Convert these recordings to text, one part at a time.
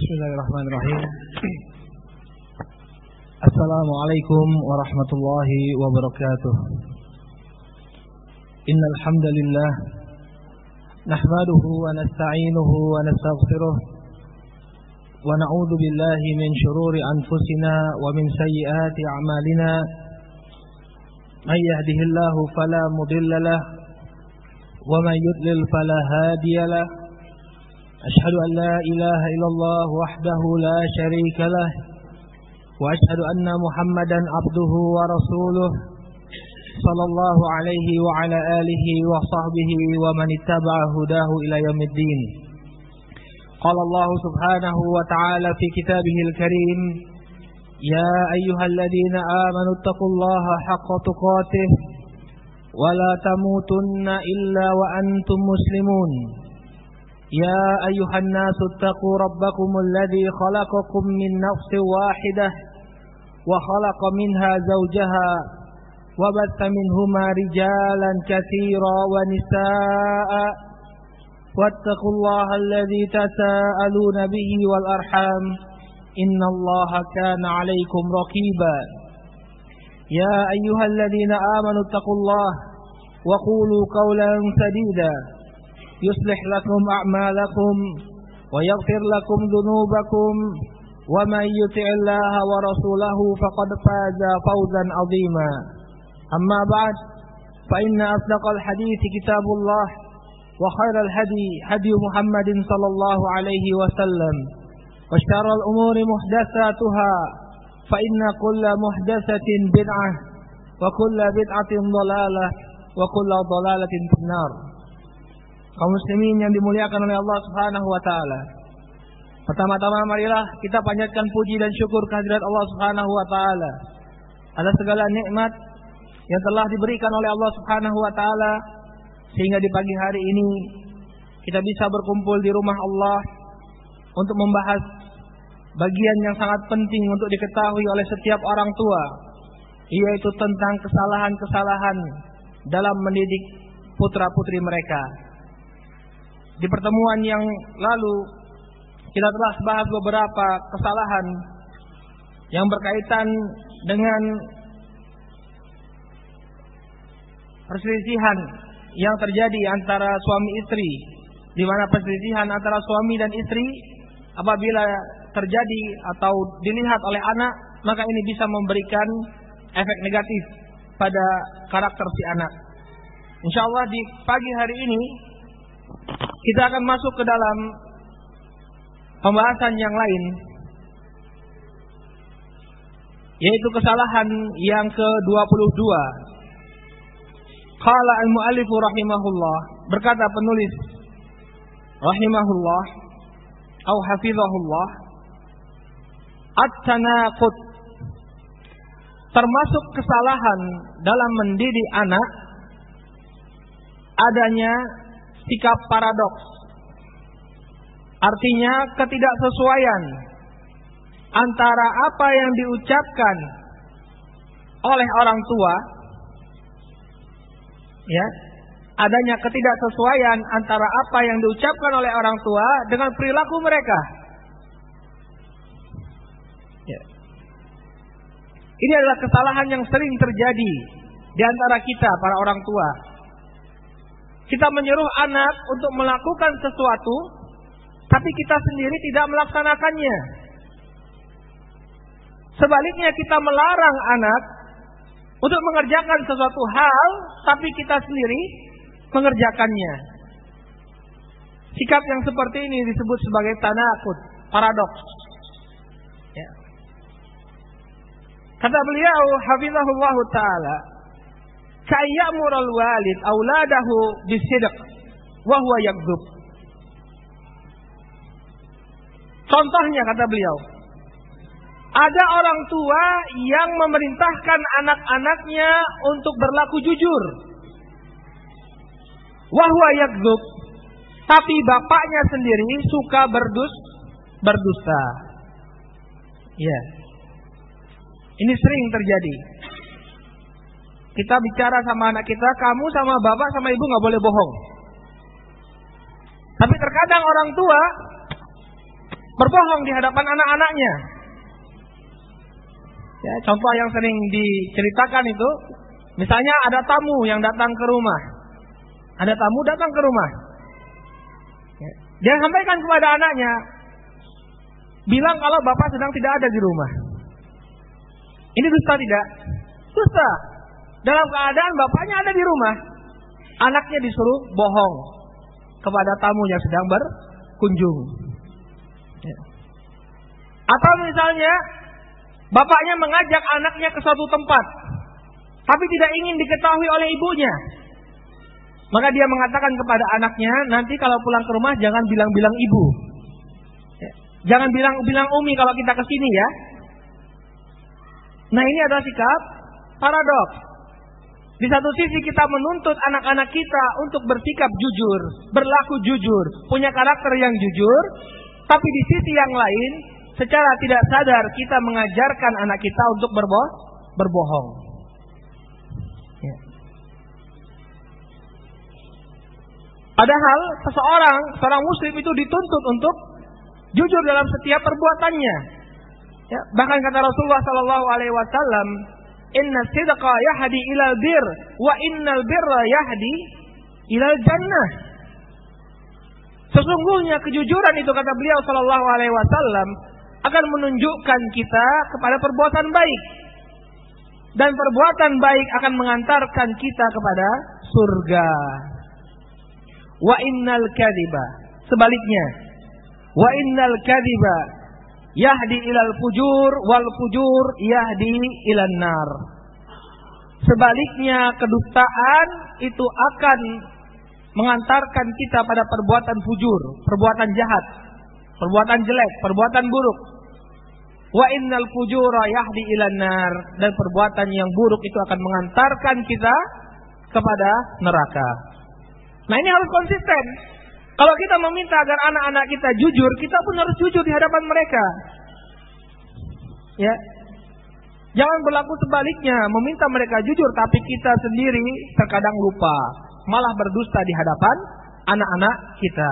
Bismillahirrahmanirrahim. Assalamualaikum warahmatullahi wabarakatuh. Innal hamdalillah nahmaduhu wa nasta'inuhu wa nastaghfiruh wa na'udzu billahi min shururi anfusina wa min sayyiati a'malina. May yahdihillahu fala mudilla lahu wa may yudlil fala hadiya lahu. أشهد أن لا إله إلا الله وحده لا شريك له وأشهد أن محمدا عبده ورسوله صلى الله عليه وعلى آله وصحبه ومن اتبع هداه إلى يوم الدين. قال الله سبحانه وتعالى في كتابه الكريم: يا أيها الذين آمنوا اتقوا الله حق تقاته ولا تموتن إلا وأنتم مسلمون. يا أيها الناس اتقوا ربكم الذي خلقكم من نفس واحدة وخلق منها زوجها وبث منهما رجالا كثيرا ونساء واتقوا الله الذي تساءلون به والأرحام إن الله كان عليكم رقيبا. يا أيها الذين آمنوا اتقوا الله وقولوا قولا سديدا يصلح لكم أعمالكم ويغفر لكم ذنوبكم ومن يطع الله ورسوله فقد فاز فوزا عظيما. أما بعد فإن أصدق الحديث كتاب الله وخير الهدي هدي محمد صلى الله عليه وسلم وشر الأمور محدثاتها فإن كل محدثة بدعة وكل بدعة ضلالة وكل ضلالة في النار. Kaum muslimin yang dimuliakan oleh Allah Subhanahu wa taala. Pertama-tama marilah kita panjatkan puji dan syukur kehadirat Allah Subhanahu wa taala atas segala nikmat yang telah diberikan oleh Allah Subhanahu wa taala sehingga di pagi hari ini kita bisa berkumpul di rumah Allah untuk membahas bagian yang sangat penting untuk diketahui oleh setiap orang tua, yaitu tentang kesalahan-kesalahan dalam mendidik putra-putri mereka. Di pertemuan yang lalu kita telah bahas beberapa kesalahan yang berkaitan dengan perselisihan yang terjadi antara suami istri, di mana perselisihan antara suami dan istri apabila terjadi atau dilihat oleh anak, maka ini bisa memberikan efek negatif pada karakter si anak. Insyaallah di pagi hari ini kita akan masuk ke dalam pembahasan yang lain, yaitu kesalahan yang ke-22. Qala al-mu'allif rahimahullah, berkata penulis rahimahullah atau hafizahullah, at-tanaqud, termasuk kesalahan dalam mendidik anak adanya sikap paradoks, artinya ketidaksesuaian antara apa yang diucapkan oleh orang tua, ya, adanya ketidaksesuaian antara apa yang diucapkan oleh orang tua dengan perilaku mereka. Ya. Ini adalah kesalahan yang sering terjadi di antara kita para orang tua. Kita menyuruh anak untuk melakukan sesuatu, tapi kita sendiri tidak melaksanakannya. Sebaliknya kita melarang anak untuk mengerjakan sesuatu hal, tapi kita sendiri mengerjakannya. Sikap yang seperti ini disebut sebagai tanaqud, paradoks. Ya. Kata beliau, hafizahullah ta'ala, kayyamurul walid auladahu bisidq wa huwa yakdzub. Contohnya, kata beliau, ada orang tua yang memerintahkan anak-anaknya untuk berlaku jujur, wa huwa yakdzub, tapi bapaknya sendiri suka berdusta. Ya. Ini sering terjadi. Kita bicara sama anak kita, kamu sama bapak sama ibu nggak boleh bohong. Tapi terkadang orang tua berbohong di hadapan anak-anaknya. Ya, contoh yang sering diceritakan itu, misalnya ada tamu yang datang ke rumah. Ada tamu datang ke rumah. Ya, dia sampaikan kepada anaknya, bilang kalau bapak sedang tidak ada di rumah. Ini dusta tidak? Dusta. Dalam keadaan bapaknya ada di rumah, anaknya disuruh bohong kepada tamu yang sedang berkunjung. Ya. Atau misalnya bapaknya mengajak anaknya ke suatu tempat, tapi tidak ingin diketahui oleh ibunya. Maka dia mengatakan kepada anaknya, nanti kalau pulang ke rumah jangan bilang-bilang ibu. Ya. Jangan bilang Umi kalau kita kesini ya. Nah, ini adalah sikap paradoks. Di satu sisi kita menuntut anak-anak kita untuk bersikap jujur, berlaku jujur, punya karakter yang jujur, tapi di sisi yang lain, secara tidak sadar kita mengajarkan anak kita untuk berbohong. Ya. Padahal seorang muslim itu dituntut untuk jujur dalam setiap perbuatannya. Ya, bahkan kata Rasulullah sallallahu alaihi wasallam, "Inna sidqa yahdi ilal bir, wa innal birra yahdi ilal jannah." Sesungguhnya kejujuran itu, kata beliau sallallahu alaihi wasallam, akan menunjukkan kita kepada perbuatan baik, dan perbuatan baik akan mengantarkan kita kepada surga. Wa innal kadhiba, sebaliknya, wa innal kadhiba yahdi ilal fujur, wal fujur yahdi ilan nar. Sebaliknya, kedustaan itu akan mengantarkan kita pada perbuatan fujur, perbuatan jahat, perbuatan jelek, perbuatan buruk. Wa innal fujura yahdi ilan nar, dan perbuatan yang buruk itu akan mengantarkan kita kepada neraka. Nah, ini harus konsisten. Kalau kita meminta agar anak-anak kita jujur, kita pun harus jujur di hadapan mereka. Ya. Jangan berlaku sebaliknya, meminta mereka jujur tapi kita sendiri terkadang lupa, malah berdusta di hadapan anak-anak kita.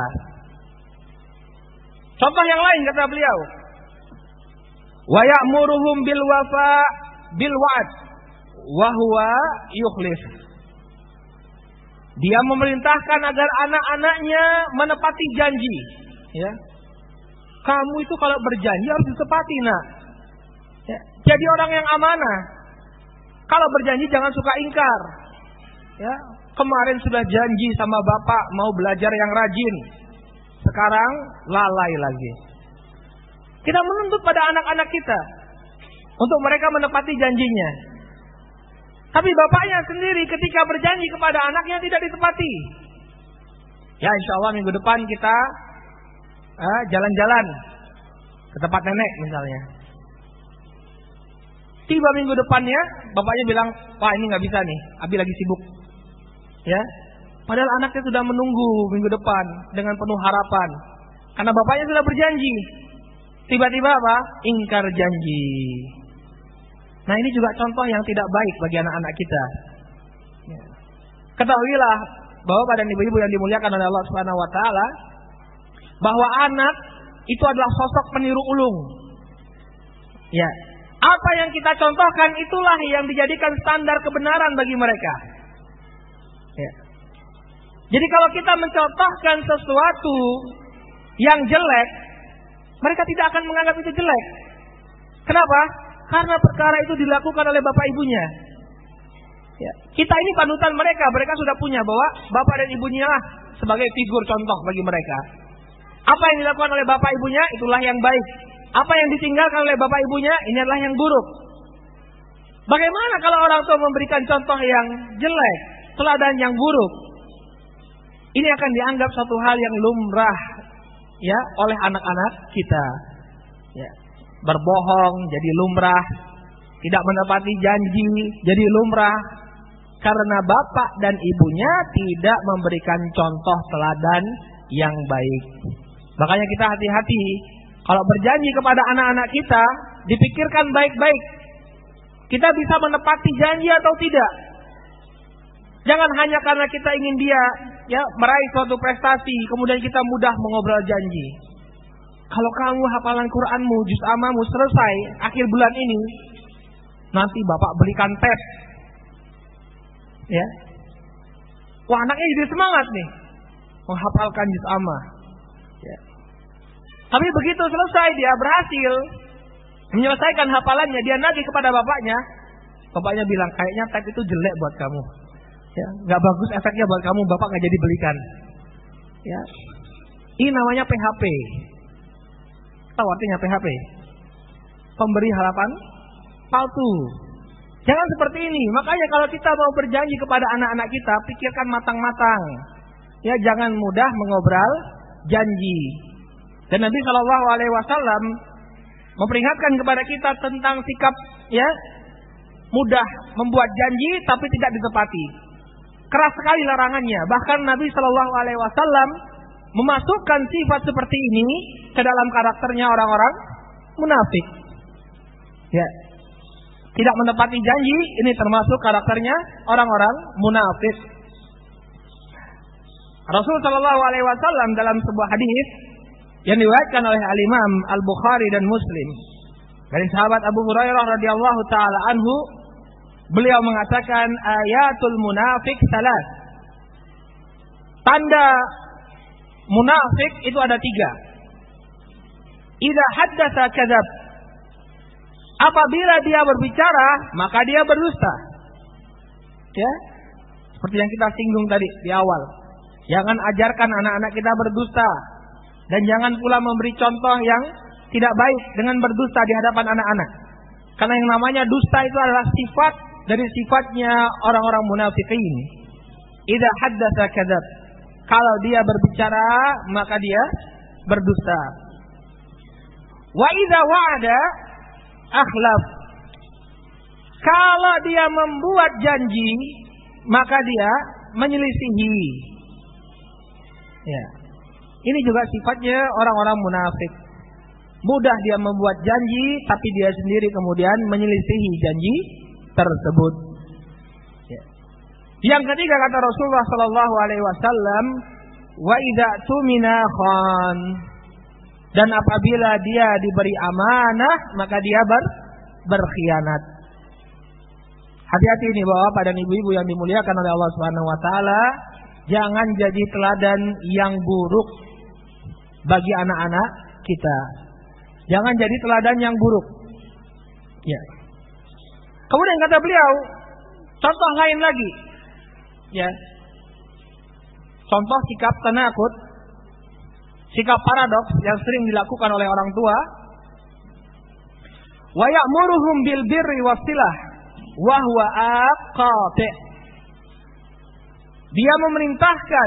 Contoh yang lain kata beliau, wa ya'muruhum bil wafa bil wa'd wa huwa yukhlif. Dia memerintahkan agar anak-anaknya menepati janji. Ya. Kamu itu kalau berjanji harus ditepati, nak. Ya. Jadi orang yang amanah. Kalau berjanji jangan suka ingkar. Ya. Kemarin sudah janji sama bapak mau belajar yang rajin, sekarang lalai lagi. Kita menuntut pada anak-anak kita untuk mereka menepati janjinya. Tapi bapaknya sendiri ketika berjanji kepada anaknya tidak ditepati. Ya, insya Allah minggu depan kita jalan-jalan ke tempat nenek misalnya. Tiba minggu depannya, bapaknya bilang, wah ini nggak bisa nih, Abi lagi sibuk. Ya, padahal anaknya sudah menunggu minggu depan dengan penuh harapan, karena bapaknya sudah berjanji. Tiba-tiba apa? Ingkar janji. Nah, ini juga contoh yang tidak baik bagi anak-anak kita. Ya. Ketahuilah Bapak dan ibu-ibu yang dimuliakan oleh Allah Subhanahu wa taala, bahwa anak itu adalah sosok peniru ulung. Ya. Apa yang kita contohkan itulah yang dijadikan standar kebenaran bagi mereka. Ya. Jadi kalau kita mencontohkan sesuatu yang jelek, mereka tidak akan menganggap itu jelek. Kenapa? Karena perkara itu dilakukan oleh bapak ibunya. Ya. Kita ini panutan mereka. Mereka sudah punya bahwa bapak dan ibunya lah sebagai figur contoh bagi mereka. Apa yang dilakukan oleh bapak ibunya, itulah yang baik. Apa yang ditinggalkan oleh bapak ibunya, ini adalah yang buruk. Bagaimana kalau orang tua memberikan contoh yang jelek, teladan yang buruk? Ini akan dianggap suatu hal yang lumrah, ya, oleh anak-anak kita. Ya. Berbohong jadi lumrah, tidak menepati janji jadi lumrah, karena bapak dan ibunya tidak memberikan contoh teladan yang baik. Makanya kita hati-hati kalau berjanji kepada anak-anak kita, dipikirkan baik-baik. Kita bisa menepati janji atau tidak. Jangan hanya karena kita ingin dia ya meraih suatu prestasi, kemudian kita mudah mengobrol janji. kalau kamu hafalan Quranmu, juz ammamu selesai akhir bulan ini, nanti bapak belikan tab. Ya. Wah, anaknya jadi semangat nih menghafalkan juz amma. Ya. Tapi begitu selesai dia berhasil menyelesaikan hafalannya, dia nagih kepada bapaknya. Bapaknya bilang, kayaknya tab itu jelek buat kamu. Ya, nggak bagus efeknya buat kamu, bapak nggak jadi belikan. Ya. Ini namanya PHP. Tahu artinya PHP? Pemberi harapan palsu. Jangan seperti ini. Makanya kalau kita mau berjanji kepada anak-anak kita, pikirkan matang-matang. Ya, jangan mudah mengobrol janji. Dan Nabi Shallallahu Alaihi Wasallam memperingatkan kepada kita tentang sikap ya mudah membuat janji tapi tidak ditepati. Keras sekali larangannya. Bahkan Nabi Shallallahu Alaihi Wasallam memasukkan sifat seperti ini ke dalam karakternya orang-orang munafik. Ya, tidak menepati janji ini termasuk karakternya orang-orang munafik. Rasul Shallallahu Alaihi Wasallam dalam sebuah hadis yang diriwayatkan oleh Al-Imam Al-Bukhari dan Muslim dari sahabat Abu Hurairah radhiyallahu taala anhu, beliau mengatakan ayatul munafik salas. Tanda munafik itu ada 3. Idza haddatsa kadzab. Apabila dia berbicara, maka dia berdusta. Ya. Seperti yang kita singgung tadi di awal. Jangan ajarkan anak-anak kita berdusta. Dan jangan pula memberi contoh yang tidak baik dengan berdusta di hadapan anak-anak. Karena yang namanya dusta itu adalah sifat dari sifatnya orang-orang munafikin. Idza haddatsa kadzab. Kalau dia berbicara, maka dia berdusta. Wa idza wa'ada akhlaf. Kalau dia membuat janji, maka dia menyelisihi. Ya. Ini juga sifatnya orang-orang munafik. Mudah dia membuat janji, tapi dia sendiri kemudian menyelisihi janji tersebut. Ya. Yang ketiga kata Rasulullah Sallallahu Alaihi Wasallam, wa idza tumina khan. Dan apabila dia diberi amanah, maka dia berkhianat. Hati-hati ini Bapak dan Ibu-ibu yang dimuliakan oleh Allah Subhanahu Wa Taala, jangan jadi teladan yang buruk bagi anak-anak kita. Jangan jadi teladan yang buruk. Ya. Kemudian kata beliau, contoh lain lagi. Ya. Contoh sikap tanakut, sikap paradoks yang sering dilakukan oleh orang tua. Wa ya'muruhum bil birri wasilah wa huwa aqati. Dia memerintahkan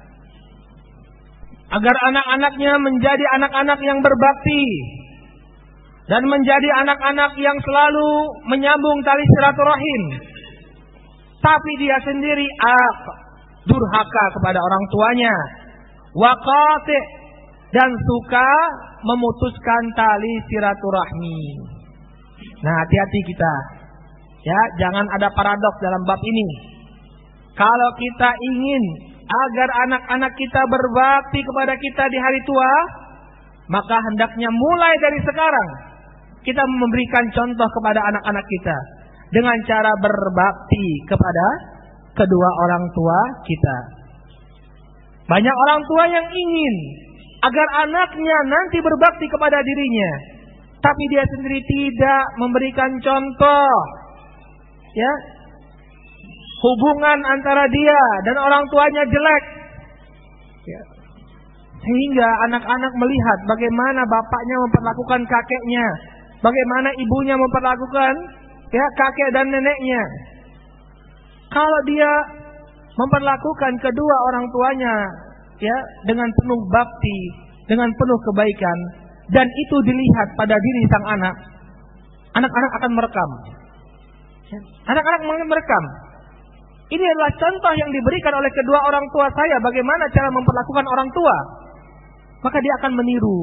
agar anak-anaknya menjadi anak-anak yang berbakti dan menjadi anak-anak yang selalu menyambung tali silaturahim. Tapi dia sendiri durhaka kepada orang tuanya, waqati, dan suka memutuskan tali silaturahmi. Nah, hati-hati kita. Ya, jangan ada paradoks dalam bab ini. Kalau kita ingin agar anak-anak kita berbakti kepada kita di hari tua, maka hendaknya mulai dari sekarang kita memberikan contoh kepada anak-anak kita dengan cara berbakti kepada kedua orang tua kita. Banyak orang tua yang ingin agar anaknya nanti berbakti kepada dirinya, tapi dia sendiri tidak memberikan contoh. Ya, hubungan antara dia dan orang tuanya jelek. Ya. Sehingga anak-anak melihat bagaimana bapaknya memperlakukan kakeknya, bagaimana ibunya memperlakukan ya kakek dan neneknya. Kalau dia memperlakukan kedua orang tuanya ya dengan penuh bakti, dengan penuh kebaikan, dan itu dilihat pada diri sang anak, anak-anak akan merekam. Anak-anak merekam. Ini adalah contoh yang diberikan oleh kedua orang tua saya, bagaimana cara memperlakukan orang tua. Maka dia akan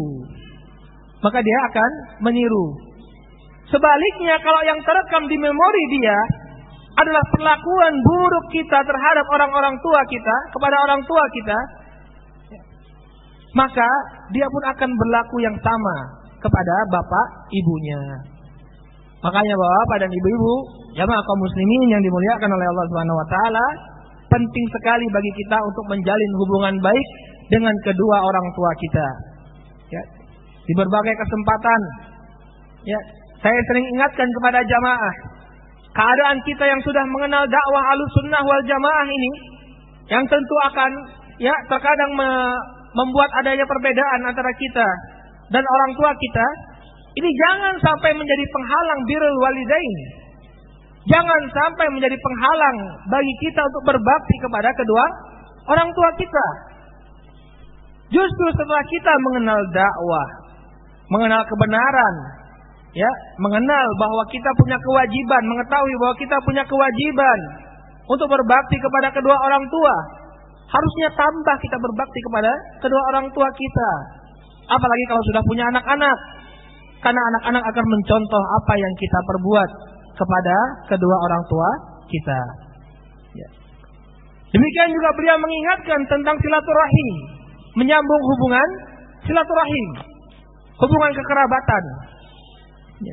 meniru. Sebaliknya, kalau yang terekam di memori dia adalah perlakuan buruk kita terhadap orang-orang tua kita, kepada orang tua kita, maka dia pun akan berlaku yang sama kepada bapak ibunya. Makanya bapak dan ibu-ibu, jamaah kaum muslimin yang dimuliakan oleh Allah Subhanahu wa taala, penting sekali bagi kita untuk menjalin hubungan baik dengan kedua orang tua kita. Ya, di berbagai kesempatan, ya, saya sering ingatkan kepada jamaah, keadaan kita yang sudah mengenal dakwah Ahlussunnah wal Jamaah ini, yang tentu akan, ya, terkadang membuat adanya perbedaan antara kita dan orang tua kita, ini jangan sampai menjadi penghalang birrul walidain. Jangan sampai menjadi penghalang bagi kita untuk berbakti kepada kedua orang tua kita. Justru setelah kita mengenal dakwah, mengenal kebenaran, ya, mengenal bahwa kita punya kewajiban, mengetahui bahwa kita punya kewajiban untuk berbakti kepada kedua orang tua, harusnya tambah kita berbakti kepada kedua orang tua kita. Apalagi kalau sudah punya anak-anak, karena anak-anak akan mencontoh apa yang kita perbuat kepada kedua orang tua kita. Ya. Demikian juga beliau mengingatkan tentang silaturahim, menyambung hubungan silaturahim, hubungan kekerabatan. Ya.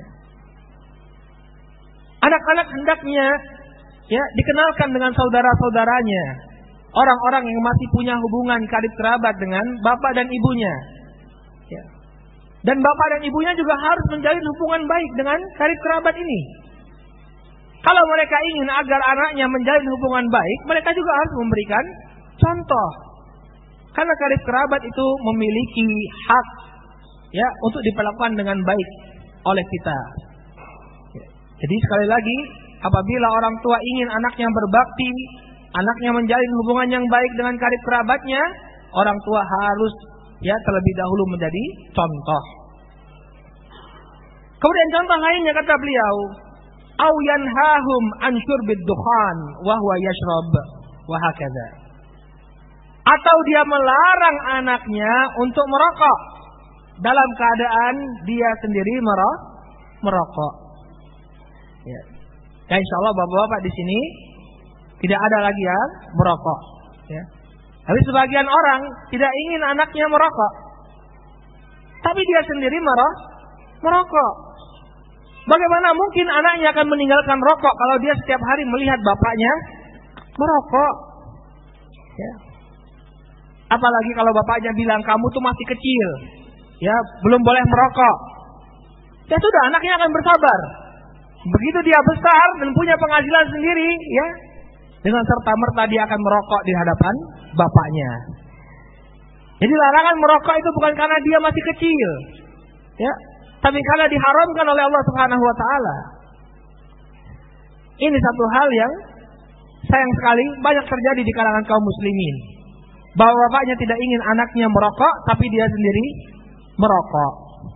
Anak-anak hendaknya, ya, dikenalkan dengan saudara-saudaranya, orang-orang yang masih punya hubungan karib kerabat dengan bapak dan ibunya. Ya. Dan bapak dan ibunya juga harus menjalin hubungan baik dengan karib kerabat ini. Kalau mereka ingin agar anaknya menjalin hubungan baik, mereka juga harus memberikan contoh. Karena karib kerabat itu memiliki hak, ya, untuk diperlakukan dengan baik oleh kita. Jadi sekali lagi, apabila orang tua ingin anaknya berbakti, anaknya menjalin hubungan yang baik dengan karib kerabatnya, orang tua harus, ya, terlebih dahulu menjadi contoh. Kemudian contoh lainnya kata beliau, au yanhahum an syurbid dukhan wa huwa yashrab wa hakadha. Atau dia melarang anaknya untuk merokok dalam keadaan dia sendiri merokok. Ya. Ya, insyaallah bapak-bapak di sini tidak ada lagi yang merokok. Ya. Tapi sebagian orang tidak ingin anaknya merokok, tapi dia sendiri merokok. Bagaimana mungkin anaknya akan meninggalkan rokok kalau dia setiap hari melihat bapaknya merokok? Ya. Apalagi kalau bapaknya bilang kamu tuh masih kecil, ya, belum boleh merokok. Ya sudah, anaknya akan bersabar. Begitu dia besar dan punya penghasilan sendiri, ya, dengan serta-merta dia akan merokok di hadapan bapaknya. Jadi larangan merokok itu bukan karena dia masih kecil, ya, tapi karena diharamkan oleh Allah Subhanahu wa taala. Ini satu hal yang sayang sekali banyak terjadi di kalangan kaum muslimin. Bahwa bapaknya tidak ingin anaknya merokok, tapi dia sendiri merokok.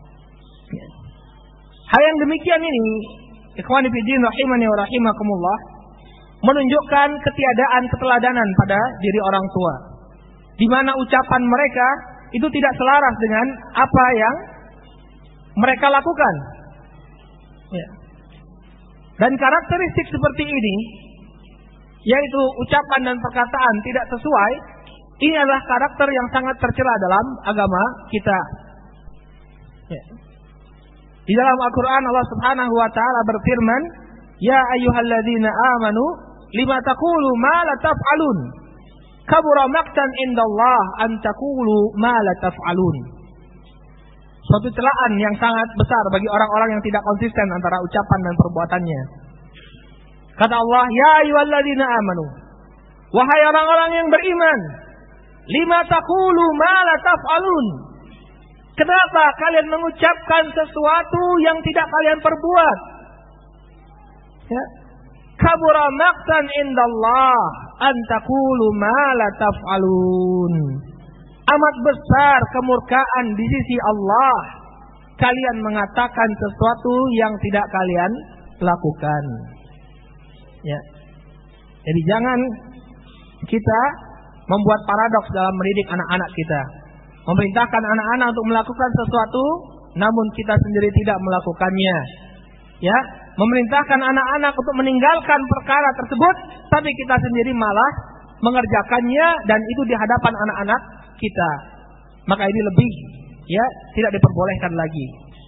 Hal yang demikian ini, ikhwani fillah rahimani wa rahimakumullah, menunjukkan ketiadaan keteladanan pada diri orang tua, di mana ucapan mereka itu tidak selaras dengan apa yang mereka lakukan. Ya. Dan karakteristik seperti ini, yaitu ucapan dan perkataan tidak sesuai, ini adalah karakter yang sangat tercela dalam agama kita. Ya. Di dalam Al-Quran Allah Subhanahu wa taala berfirman, "Ya ayyuhalladzina amanu lima taqulu ma la taf'alun? Kabura maqtan indallah an taqulu ma la taf'alun." Suatu celaan yang sangat besar bagi orang-orang yang tidak konsisten antara ucapan dan perbuatannya. Kata Allah, "Ya ayyuhalladzina amanu." Wahai orang-orang yang beriman, lima taqulu ma la taf'alun. Kenapa kalian mengucapkan sesuatu yang tidak kalian perbuat? Ya. Kabura maqtan indallah an taqulu ma la taf'alun. Amat besar kemurkaan di sisi Allah kalian mengatakan sesuatu yang tidak kalian lakukan. Ya. Jadi jangan kita membuat paradoks dalam mendidik anak-anak kita. Memerintahkan anak-anak untuk melakukan sesuatu, namun kita sendiri tidak melakukannya. Ya, memerintahkan anak-anak untuk meninggalkan perkara tersebut, tapi kita sendiri malah mengerjakannya, dan itu di hadapan anak-anak kita. maka ini lebih tidak diperbolehkan lagi.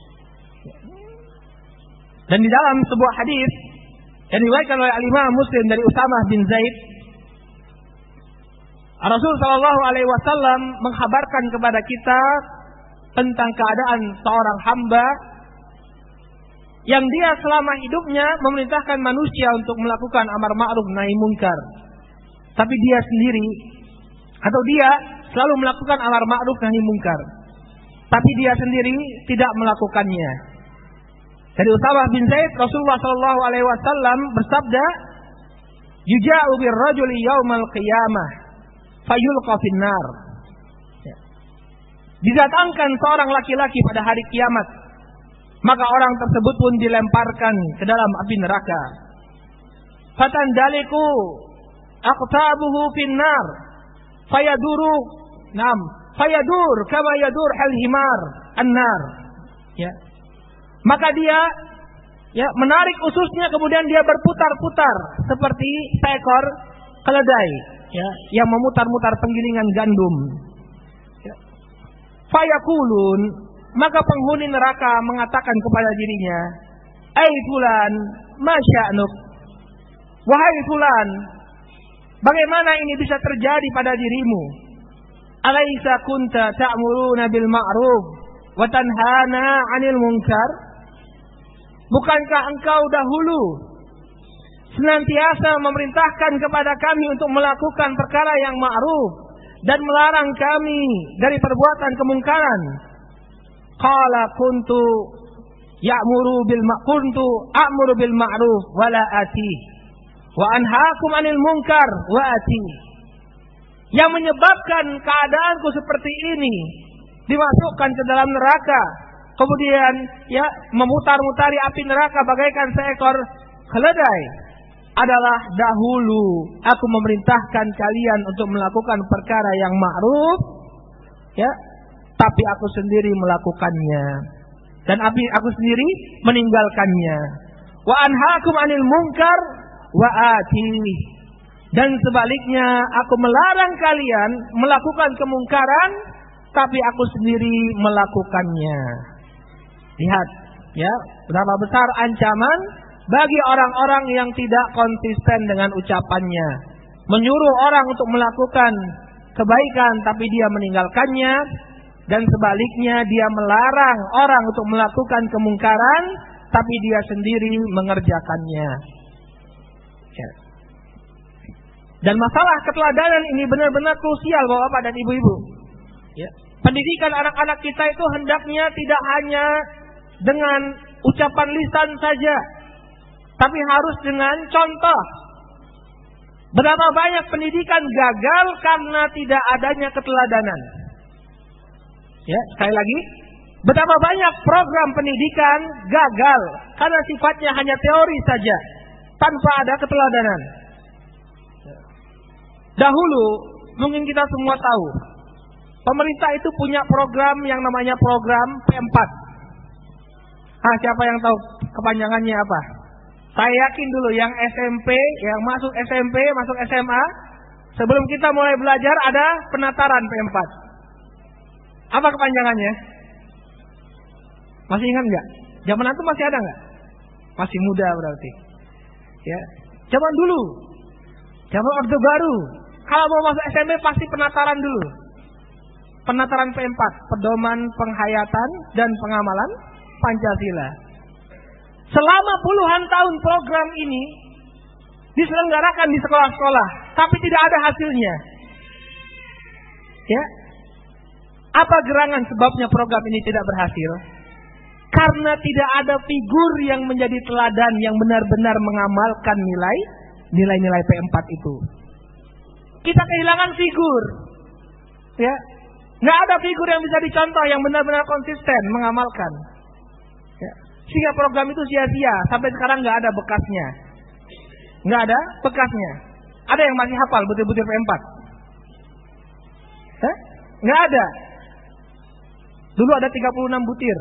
Dan di dalam sebuah hadis yang diriwayatkan oleh Al-Imam Muslim dari Usamah bin Zaid, Rasul sallallahu alaihi wasallam menghabarkan kepada kita tentang keadaan seorang hamba yang dia selama hidupnya memerintahkan manusia untuk melakukan amar ma'ruf nahi munkar. Tapi dia sendiri atau dia selalu melakukan amar ma'ruf nahi munkar, tapi dia sendiri tidak melakukannya. Dari Usamah bin Zaid, Rasulullah sallallahu alaihi wasallam bersabda, "Yuja'u bir-rajuli yaumal qiyamah fayulqa fin-nar." Didatangkan seorang laki-laki pada hari kiamat, maka orang tersebut pun dilemparkan ke dalam api neraka. Fatandaliku aqtabuhu fin-nar fayadur kama yadur hal-himar an-nar. Maka dia menarik ususnya, kemudian dia berputar-putar seperti seekor keledai yang memutar-mutar penggilingan gandum. Fayakulun, maka penghuni neraka mengatakan kepada dirinya, "Ai fulan, ma sya'nuk?" Wahai fulan, bagaimana ini bisa terjadi pada dirimu? Alaisa kunta ta'muruna bil ma'ruf wa tanhana 'anil munkar? Bukankah engkau dahulu senantiasa memerintahkan kepada kami untuk melakukan perkara yang ma'ruf dan melarang kami dari perbuatan kemungkaran? Qala kuntu a'muru bil ma'ruf wa la ati wa anhaakum 'anil munkar wa ati. Yang menyebabkan keadaanku seperti ini, dimasukkan ke dalam neraka, kemudian memutar-mutari api neraka bagaikan seekor keledai, adalah dahulu aku memerintahkan kalian untuk melakukan perkara yang ma'ruf, tapi aku sendiri melakukannya, dan aku sendiri meninggalkannya. Wa anhaakum 'anil munkar wa ati, dan sebaliknya aku melarang kalian melakukan kemungkaran, tapi aku sendiri melakukannya. Lihat berapa besar ancaman bagi orang-orang yang tidak konsisten dengan ucapannya, menyuruh orang untuk melakukan kebaikan tapi dia meninggalkannya, dan sebaliknya dia melarang orang untuk melakukan kemungkaran tapi dia sendiri mengerjakannya. Dan masalah keteladanan ini benar-benar krusial Bapak dan Ibu-ibu. Pendidikan anak-anak kita itu hendaknya tidak hanya dengan ucapan lisan saja, tapi harus dengan contoh. Berapa banyak pendidikan gagal karena tidak adanya keteladanan. Sekali lagi, betapa banyak program pendidikan gagal karena sifatnya hanya teori saja, tanpa ada keteladanan. Dahulu, mungkin kita semua tahu, pemerintah itu punya program yang namanya program P4. Siapa yang tahu kepanjangannya apa? Saya yakin dulu yang SMP, yang masuk SMP, masuk SMA, sebelum kita mulai belajar ada penataran P4. Apa kepanjangannya? Masih ingat nggak? Zaman itu masih ada nggak? Masih muda berarti. Zaman dulu, zaman Orde Baru, kalau mau masuk SMP pasti penataran dulu. Penataran P4, pedoman penghayatan dan pengamalan Pancasila. Selama puluhan tahun program ini diselenggarakan di sekolah-sekolah, tapi tidak ada hasilnya. Apa gerangan sebabnya program ini tidak berhasil? Karena tidak ada figur yang menjadi teladan yang benar-benar mengamalkan nilai-nilai P4 itu. Kita kehilangan figur. Nggak ada figur yang bisa dicontoh yang benar-benar konsisten mengamalkan. Sehingga program itu sia-sia, sampai sekarang nggak ada bekasnya. Nggak ada bekasnya. Ada yang masih hafal butir-butir P4? Nggak ada. Dulu ada 36 butir.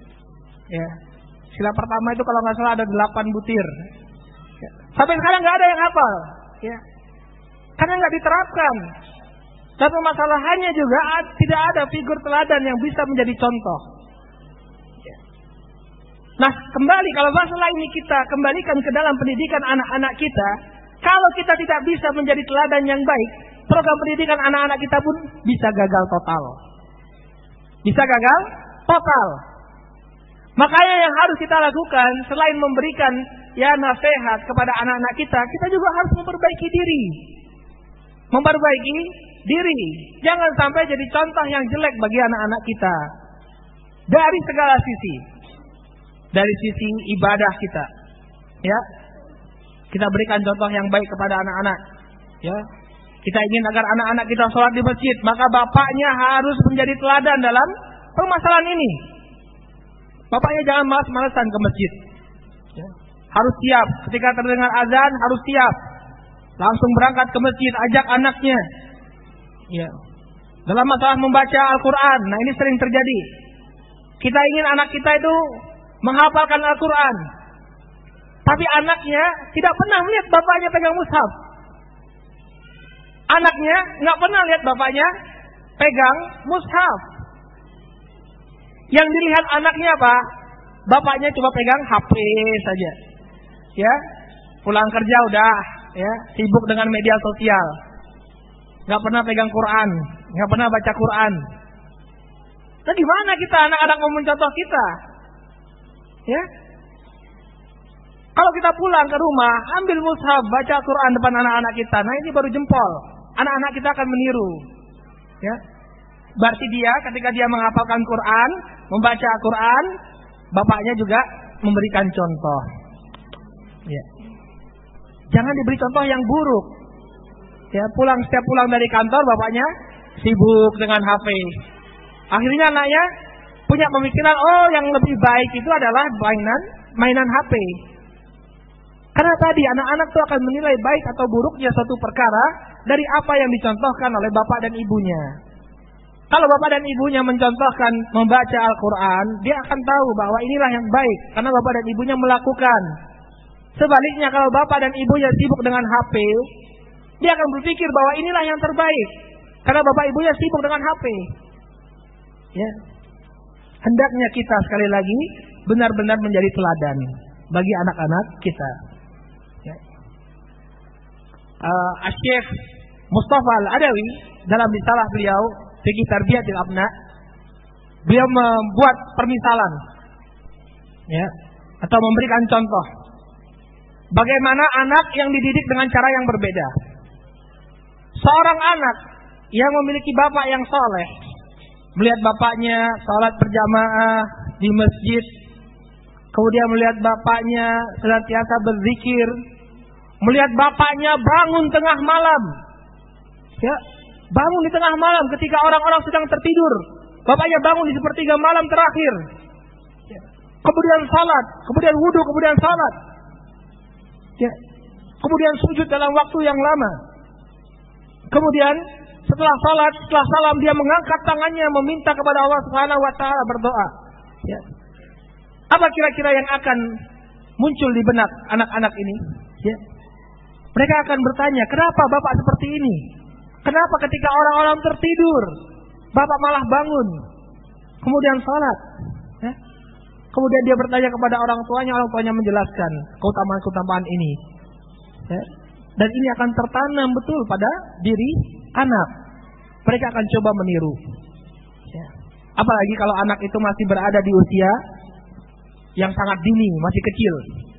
Sila pertama itu kalau nggak salah ada 8 butir. Sampai sekarang nggak ada yang hafal. Karena nggak diterapkan. Dan permasalahannya juga tidak ada figur teladan yang bisa menjadi contoh. Nah, kembali kalau masalah ini kita kembalikan ke dalam pendidikan anak-anak kita, kalau kita tidak bisa menjadi teladan yang baik, program pendidikan anak-anak kita pun bisa gagal total. Bisa gagal total. Makanya yang harus kita lakukan selain memberikan nasihat kepada anak-anak kita, kita juga harus memperbaiki diri. Memperbaiki diri. Jangan sampai jadi contoh yang jelek bagi anak-anak kita. Dari segala sisi. Dari sisi ibadah kita. Ya. Kita berikan contoh yang baik kepada anak-anak. Ya. Kita ingin agar anak-anak kita sholat di masjid, maka bapaknya harus menjadi teladan dalam permasalahan ini. Bapaknya jangan malas-malasan ke masjid. Ya. Harus siap. Ketika terdengar azan, harus siap. Langsung berangkat ke masjid, ajak anaknya. Ya. Dalam masalah membaca Al-Quran, nah ini sering terjadi. Kita ingin anak kita itu menghafalkan Al-Quran, tapi anaknya tidak pernah melihat bapaknya pegang mushaf. Anaknya nggak pernah lihat bapaknya pegang mushaf. Yang dilihat anaknya apa? Bapaknya cuma pegang HP saja. Ya, pulang kerja udah, ya, sibuk dengan media sosial. Nggak pernah pegang Quran, nggak pernah baca Quran. Nah, gimana kita anak-anak mau mencontoh kita? Ya, kalau kita pulang ke rumah, ambil mushaf, baca Quran depan anak-anak kita. Nah, ini baru jempol. Anak-anak kita akan meniru. Ya, berarti dia ketika dia menghafalkan Quran, membaca Quran, bapaknya juga memberikan contoh. Ya. Jangan diberi contoh yang buruk. Ya, setiap pulang dari kantor bapaknya sibuk dengan HP. Akhirnya anaknya punya pemikiran, oh yang lebih baik itu adalah mainan HP. Karena tadi anak-anak itu akan menilai baik atau buruknya suatu perkara dari apa yang dicontohkan oleh bapak dan ibunya. Kalau bapak dan ibunya mencontohkan membaca Al-Quran, dia akan tahu bahwa inilah yang baik karena bapak dan ibunya melakukan. Sebaliknya kalau bapak dan ibunya sibuk dengan HP, dia akan berpikir bahwa inilah yang terbaik karena bapak ibunya sibuk dengan HP. Ya. Hendaknya kita sekali lagi benar-benar menjadi teladan bagi anak-anak kita. Ya. Syekh Mustafa Al-Adawi dalam risalah beliau Fiqh Tarbiyatil Abna, beliau membuat permisalan, ya, atau memberikan contoh bagaimana anak yang dididik dengan cara yang berbeda. Seorang anak yang memiliki bapak yang soleh, melihat bapaknya salat berjamaah di masjid, kemudian melihat bapaknya senantiasa berzikir, melihat bapaknya bangun tengah malam, ya, bangun di tengah malam ketika orang-orang sedang tertidur, bapaknya bangun di sepertiga malam terakhir, ya, kemudian salat, kemudian wudhu, kemudian salat, ya, kemudian sujud dalam waktu yang lama, kemudian setelah salat, setelah salam dia mengangkat tangannya meminta kepada Allah Subhanahu wa taala berdoa. Ya. Apa kira-kira yang akan muncul di benak anak-anak ini? Ya. Mereka akan bertanya, kenapa Bapak seperti ini? Kenapa ketika orang-orang tertidur, Bapak malah bangun, kemudian salat? Ya. Kemudian dia bertanya kepada orang tuanya menjelaskan keutamaan-keutamaan ini. Ya. Dan ini akan tertanam betul pada diri anak. Mereka akan coba meniru. Ya. Apalagi kalau anak itu masih berada di usia yang sangat dini, masih kecil.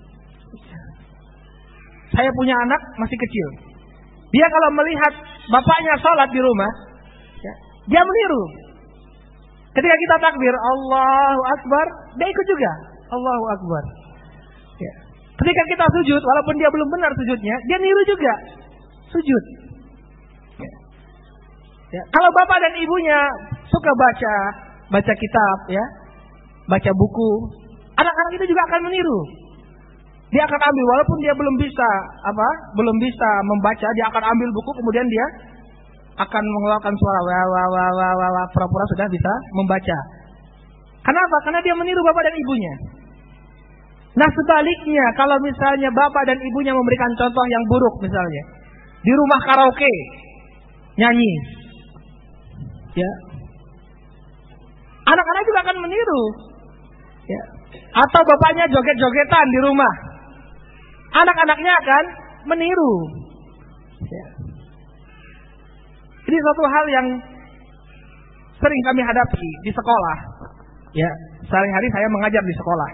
Saya punya anak masih kecil. Dia kalau melihat bapaknya sholat di rumah, ya, dia meniru. Ketika kita takbir, Allahu Akbar, dia ikut juga. Allahu Akbar. Ya. Ketika kita sujud, walaupun dia belum benar sujudnya, dia niru juga. Sujud. Ya. Ya. Kalau bapak dan ibunya suka baca kitab, ya, baca buku, anak-anak itu juga akan meniru. Dia akan ambil, walaupun dia belum bisa membaca, dia akan ambil buku, kemudian dia akan mengeluarkan suara wah, pura-pura sudah bisa membaca. Kenapa? Karena dia meniru bapak dan ibunya. Nah sebaliknya, kalau misalnya bapak dan ibunya memberikan contoh yang buruk, misalnya di rumah karaoke nyanyi, Ya. Anak-anak juga akan meniru. Ya. Atau bapaknya joget-jogetan di rumah. Anak-anaknya akan meniru. Ya. Ini suatu hal yang sering kami hadapi di sekolah. Ya, sehari-hari saya mengajar di sekolah.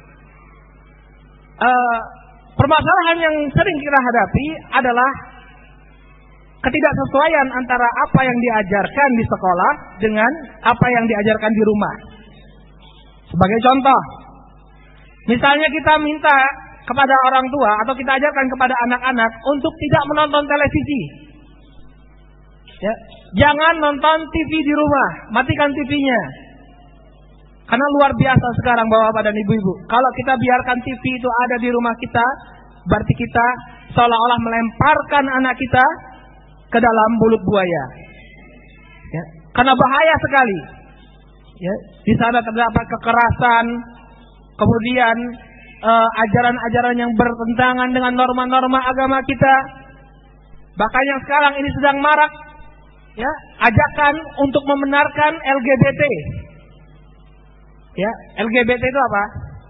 Permasalahan yang sering kita hadapi adalah ketidaksesuaian antara apa yang diajarkan di sekolah dengan apa yang diajarkan di rumah. Sebagai contoh, misalnya kita minta kepada orang tua atau kita ajarkan kepada anak-anak untuk tidak menonton televisi. Ya, jangan nonton TV di rumah, matikan TV-nya. Karena luar biasa sekarang bapak-bapak dan ibu-ibu. Kalau kita biarkan TV itu ada di rumah kita, berarti kita seolah-olah melemparkan anak kita ke dalam mulut buaya. Ya, karena bahaya sekali. Ya, di sana terdapat kekerasan, kemudian ajaran-ajaran yang bertentangan dengan norma-norma agama kita. Bahkan yang sekarang ini sedang marak, ya, ajakan untuk membenarkan LGBT. Ya, LGBT itu apa?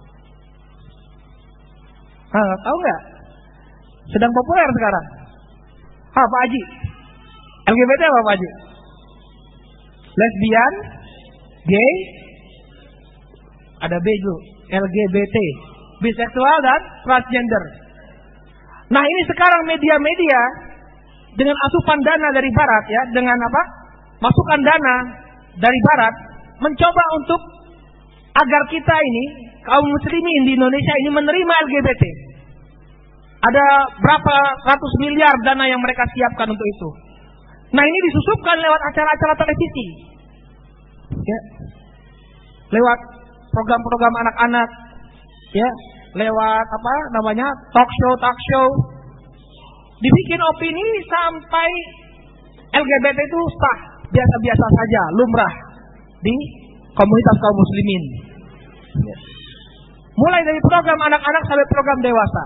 Tahu nggak? Sedang populer sekarang. Pak Haji, LGBT apa Pak Haji? Lesbian, gay, ada B itu, LGBT, biseksual dan transgender. Nah ini sekarang media-media dengan asupan dana dari barat, ya, dengan apa? Masukan dana dari barat, mencoba untuk agar kita ini, kaum muslimin di Indonesia ini menerima LGBT. Ada berapa ratus miliar dana yang mereka siapkan untuk itu. Nah ini disusupkan lewat acara-acara televisi, ya, lewat program-program anak-anak, ya, lewat apa namanya talk show, dibikin opini sampai LGBT itu sah, biasa-biasa saja, lumrah di komunitas kaum muslimin. Ya. Mulai dari program anak-anak sampai program dewasa.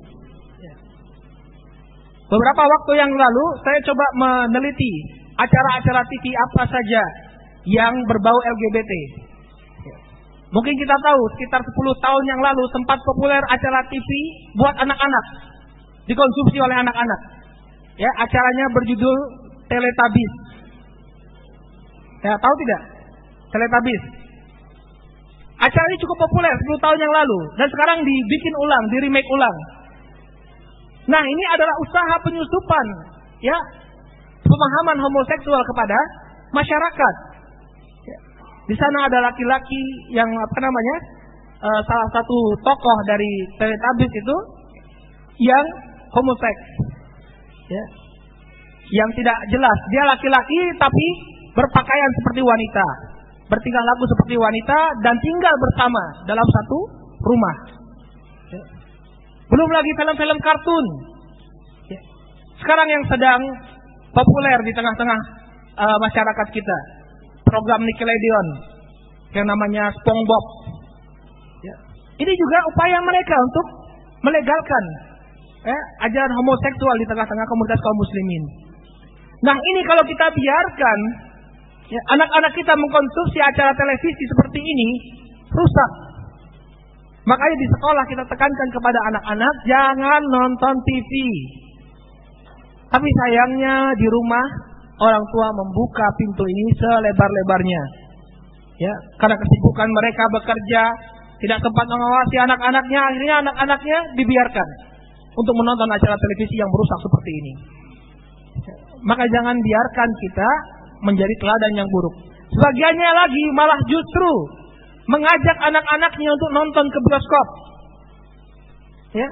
Beberapa waktu yang lalu saya coba meneliti acara-acara TV apa saja yang berbau LGBT. Mungkin kita tahu sekitar 10 tahun yang lalu sempat populer acara TV buat anak-anak, dikonsumsi oleh anak-anak. Ya, acaranya berjudul Teletubbies. Ya, tahu tidak? Teletubbies. Acara ini cukup populer 10 tahun yang lalu dan sekarang dibikin ulang, di remake ulang. Nah, ini adalah usaha penyusupan, ya, pemahaman homoseksual kepada masyarakat. Ya. Di sana ada laki-laki yang apa namanya, salah satu tokoh dari Teletubbies itu yang homoseks, ya, yang tidak jelas. Dia laki-laki tapi berpakaian seperti wanita, bertingkah laku seperti wanita dan tinggal bersama dalam satu rumah. Ya. Belum lagi film-film kartun. Ya. Sekarang yang sedang populer di tengah-tengah masyarakat kita, program Nickelodeon yang namanya SpongeBob. Ya. Ini juga upaya mereka untuk melegalkan, ya, ajaran homoseksual di tengah-tengah komunitas kaum muslimin. Nah ini kalau kita biarkan, ya, anak-anak kita mengkonsumsi acara televisi seperti ini, rusak. Makanya di sekolah kita tekankan kepada anak-anak jangan nonton TV. Tapi sayangnya di rumah orang tua membuka pintu ini selebar-lebarnya. Ya, karena kesibukan mereka bekerja, tidak sempat mengawasi anak-anaknya, akhirnya anak-anaknya dibiarkan untuk menonton acara televisi yang merusak seperti ini. Maka jangan biarkan kita menjadi teladan yang buruk. Sebagiannya lagi malah justru mengajak anak-anaknya untuk nonton ke bioskop. Ya.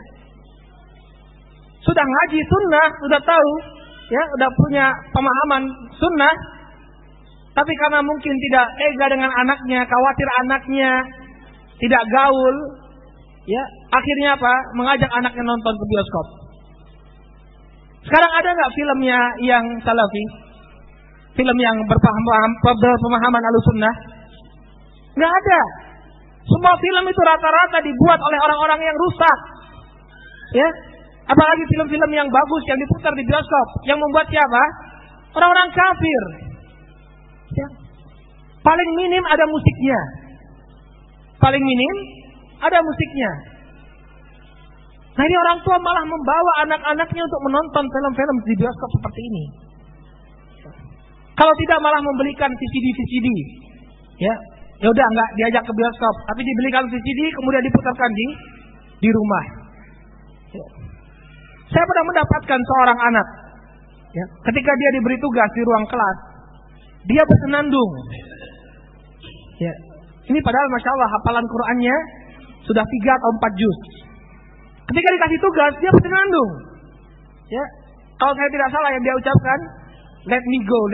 Sudah ngaji sunnah, sudah tahu, ya, sudah punya pemahaman sunnah, tapi karena mungkin tidak tega dengan anaknya, khawatir anaknya tidak gaul, ya, akhirnya apa? Mengajak anaknya nonton ke bioskop. Sekarang ada nggak filmnya yang salafi? Film yang berpemahaman Ahlussunnah? Nggak ada. Semua film itu rata-rata dibuat oleh orang-orang yang rusak. Ya, apalagi film-film yang bagus yang diputar di bioskop, yang membuat siapa? Orang-orang kafir. Ya. Paling minim ada musiknya. Paling minim ada musiknya. Nah ini orang tua malah membawa anak-anaknya untuk menonton film-film di bioskop seperti ini. Kalau tidak malah membelikan VCD. Ya udah nggak diajak ke bioskop, tapi dibelikan VCD kemudian diputarkan di rumah. Ya. Saya pernah mendapatkan seorang anak, ya, ketika dia diberi tugas di ruang kelas, dia bersenandung. Ya. Ini padahal masya Allah hafalan Qurannya sudah 3 atau 4 juz. Ketika dikasih tugas dia bersenandung. Ya, kalau saya tidak salah yang dia ucapkan, let me go,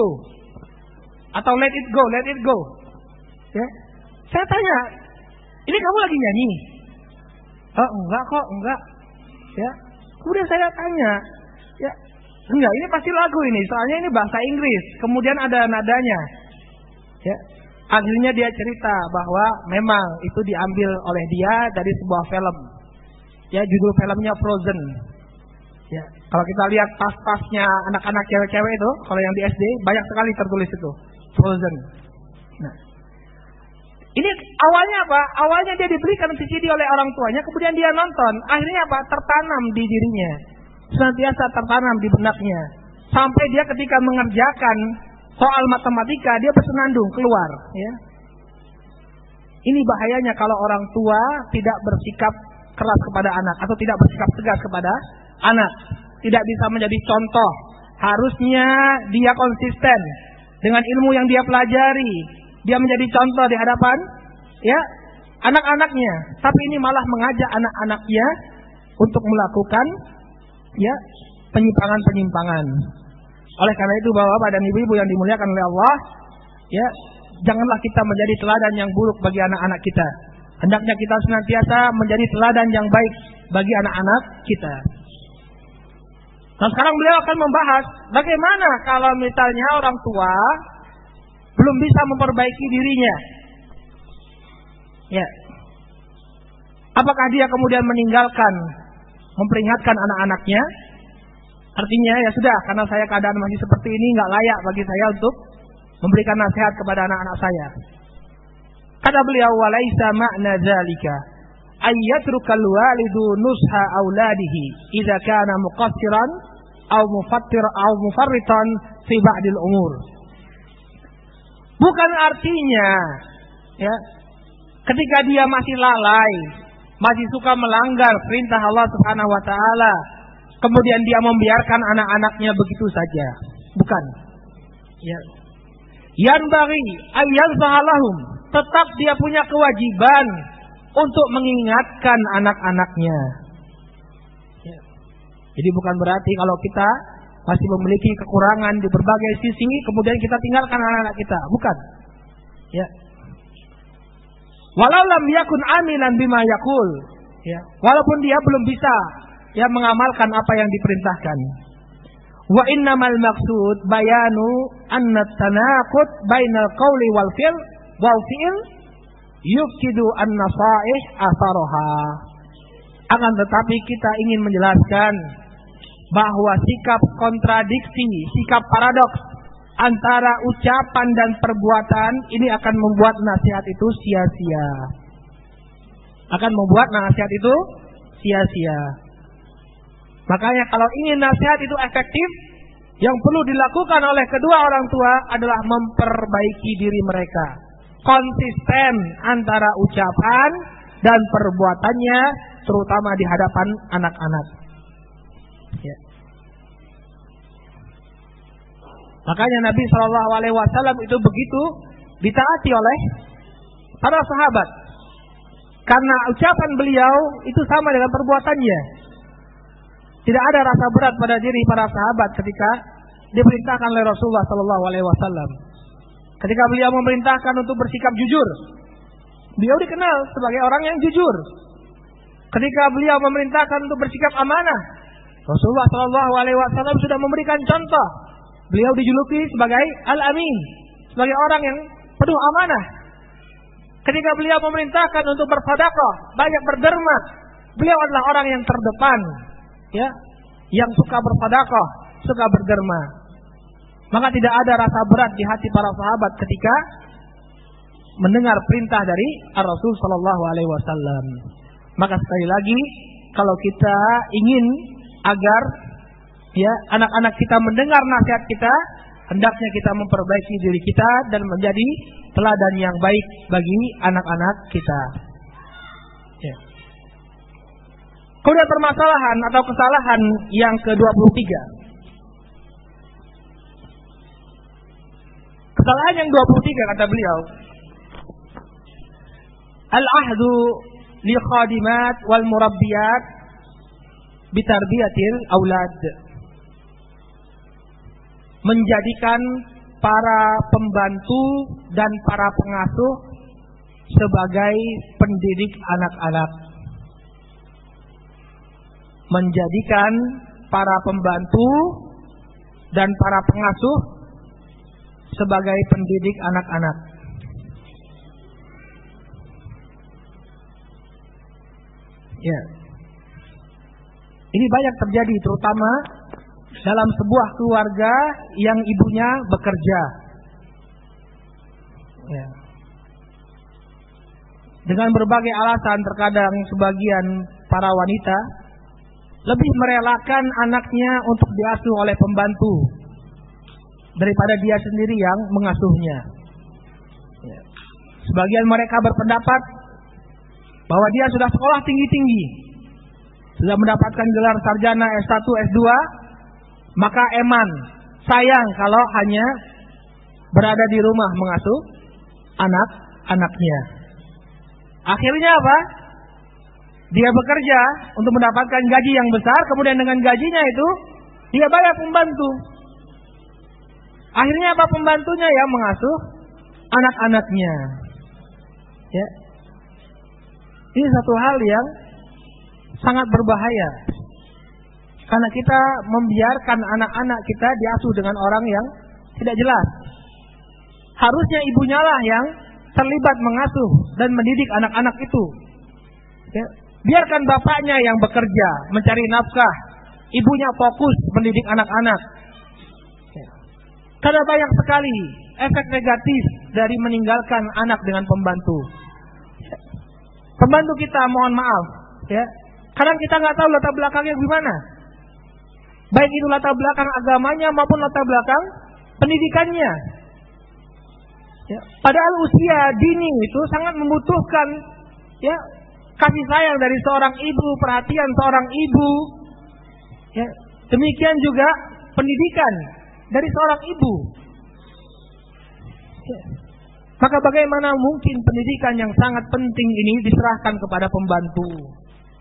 atau let it go. Ya, saya tanya, ini kamu lagi nyanyi? Oh enggak kok, enggak. Ya, kemudian saya tanya, ya enggak, ini pasti lagu ini, soalnya ini bahasa Inggris, kemudian ada nadanya. Ya, akhirnya dia cerita bahwa memang itu diambil oleh dia dari sebuah film. Ya, judul filmnya Frozen. Ya, kalau kita lihat tas-tasnya anak-anak cewek-cewek itu, kalau yang di SD banyak sekali tertulis itu Frozen. Nah, ini awalnya apa? Awalnya dia dibelikan VCD oleh orang tuanya, kemudian dia nonton. Akhirnya apa? Tertanam di dirinya, senantiasa tertanam di benaknya, sampai dia ketika mengerjakan soal matematika dia bersenandung keluar. Ya, ini bahayanya kalau orang tua tidak bersikap keras kepada anak atau tidak bersikap tegas kepada anak, tidak bisa menjadi contoh. Harusnya dia konsisten dengan ilmu yang dia pelajari, dia menjadi contoh di hadapan ya anak-anaknya. Tapi ini malah mengajak anak-anaknya untuk melakukan ya penyimpangan-penyimpangan. Oleh karena itu Bapak-bapak dan ibu-ibu yang dimuliakan oleh Allah, ya janganlah kita menjadi teladan yang buruk bagi anak-anak kita. Hendaknya kita senantiasa menjadi teladan yang baik bagi anak-anak kita. Nah sekarang beliau akan membahas bagaimana kalau misalnya orang tua belum bisa memperbaiki dirinya. Ya, apakah dia kemudian meninggalkan memperingatkan anak-anaknya? Artinya ya sudah, karena saya keadaan masih seperti ini, nggak layak bagi saya untuk memberikan nasihat kepada anak-anak saya. Kata beliau, walaisa ma'na dzalika ayyatrukal walidu nusha auladihi idza kana muqassiran aw mufarritan fi ba'dil umur. Bukan artinya ya ketika dia masih lalai, masih suka melanggar perintah Allah Subhanahu wa taala, kemudian dia membiarkan anak-anaknya begitu saja. Bukan. Ya. Yanbaghi ayyanzalahum, tetap dia punya kewajiban untuk mengingatkan anak-anaknya. Ya. Jadi bukan berarti kalau kita masih memiliki kekurangan di berbagai sisi, kemudian kita tinggalkan anak-anak kita. Bukan. Ya. Walau lam yakun amilan bima yaqul. Ya. Walaupun dia belum bisa ya mengamalkan apa yang diperintahkan. Wa innamal maqsud bayanu anna tanaqud bainal qawli wal fi'l wal fi'l yufkidu an-nasaih atharoha. Akan tetapi kita ingin menjelaskan bahwa sikap kontradiksi, sikap paradoks antara ucapan dan perbuatan ini akan membuat nasihat itu sia-sia. Akan membuat nasihat itu sia-sia. Makanya kalau ingin nasihat itu efektif, yang perlu dilakukan oleh kedua orang tua adalah memperbaiki diri mereka. Konsisten antara ucapan dan perbuatannya, terutama di hadapan anak-anak. Ya. Makanya Nabi SAW itu begitu ditaati oleh para sahabat. Karena ucapan beliau itu sama dengan perbuatannya. Tidak ada rasa berat pada diri para sahabat ketika diperintahkan oleh Rasulullah SAW. Ketika beliau memerintahkan untuk bersikap jujur, beliau dikenal sebagai orang yang jujur. Ketika beliau memerintahkan untuk bersikap amanah, Rasulullah SAW sudah memberikan contoh. Beliau dijuluki sebagai Al-Amin, sebagai orang yang penuh amanah. Ketika beliau memerintahkan untuk bersedekah, banyak berderma, beliau adalah orang yang terdepan, ya, yang suka bersedekah, suka berderma. Maka tidak ada rasa berat di hati para sahabat ketika mendengar perintah dari Rasul sallallahu alaihi wasallam. Maka sekali lagi, kalau kita ingin agar ya anak-anak kita mendengar nasihat kita, hendaknya kita memperbaiki diri kita dan menjadi teladan yang baik bagi anak-anak kita. Ya. Kemudian permasalahan atau kesalahan yang ke-23. Kesalahan yang 23 kata beliau, al-ahdu li khadimat wal murabbiyat bitarbiyatil aulad. Menjadikan para pembantu dan para pengasuh sebagai pendidik anak-anak. Menjadikan para pembantu dan para pengasuh sebagai pendidik anak-anak. Ya. Ini banyak terjadi terutama dalam sebuah keluarga yang ibunya bekerja. Ya. Dengan berbagai alasan, terkadang sebagian para wanita lebih merelakan anaknya untuk diasuh oleh pembantu daripada dia sendiri yang mengasuhnya. Ya. Sebagian mereka berpendapat bahwa dia sudah sekolah tinggi-tinggi, sudah mendapatkan gelar sarjana S1, S2, maka eman, sayang kalau hanya berada di rumah mengasuh anak-anaknya. Akhirnya apa? Dia bekerja untuk mendapatkan gaji yang besar, kemudian dengan gajinya itu dia bayar pembantu. Akhirnya apa? Pembantunya yang mengasuh anak-anaknya. Ya. Ini satu hal yang sangat berbahaya. Karena kita membiarkan anak-anak kita diasuh dengan orang yang tidak jelas. Harusnya ibunya lah yang terlibat mengasuh dan mendidik anak-anak itu. Ya. Biarkan bapaknya yang bekerja, mencari nafkah. Ibunya fokus mendidik anak-anak. Ya. Karena banyak sekali efek negatif dari meninggalkan anak dengan pembantu. Ya. Pembantu kita, mohon maaf, ya. Kadang kita nggak tahu latar belakangnya gimana. Baik itu latar belakang agamanya maupun latar belakang pendidikannya. Ya. Padahal usia dini itu sangat membutuhkan ya kasih sayang dari seorang ibu, perhatian seorang ibu. Ya. Demikian juga pendidikan dari seorang ibu. Ya. Maka bagaimana mungkin pendidikan yang sangat penting ini diserahkan kepada pembantu?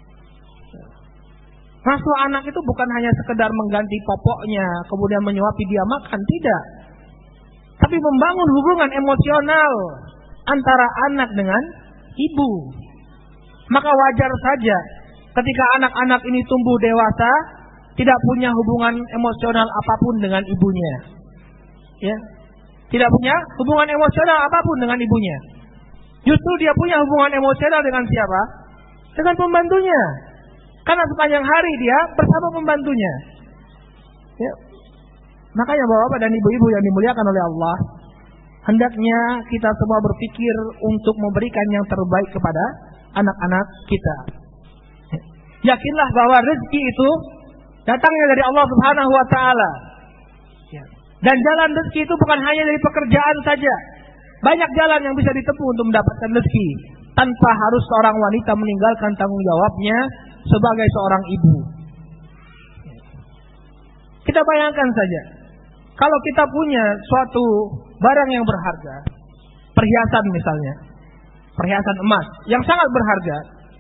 Ngasuh anak itu bukan hanya sekedar mengganti popoknya, kemudian menyuapi dia makan, tidak. Tapi membangun hubungan emosional antara anak dengan ibu. Maka wajar saja ketika anak-anak ini tumbuh dewasa, tidak punya hubungan emosional apapun dengan ibunya. Ya. Tidak punya hubungan emosional apapun dengan ibunya. Justru dia punya hubungan emosional dengan siapa? Dengan pembantunya. Karena sepanjang hari dia bersama pembantunya. Ya. Makanya bapak-bapak dan ibu-ibu yang dimuliakan oleh Allah, hendaknya kita semua berpikir untuk memberikan yang terbaik kepada anak-anak kita. Yakinlah bahwa rezeki itu datangnya dari Allah Subhanahu wa taala. Dan jalan rezeki itu bukan hanya dari pekerjaan saja. Banyak jalan yang bisa ditempuh untuk mendapatkan rezeki tanpa harus seorang wanita meninggalkan tanggung jawabnya sebagai seorang ibu. Kita bayangkan saja, kalau kita punya suatu barang yang berharga, perhiasan misalnya, perhiasan emas yang sangat berharga,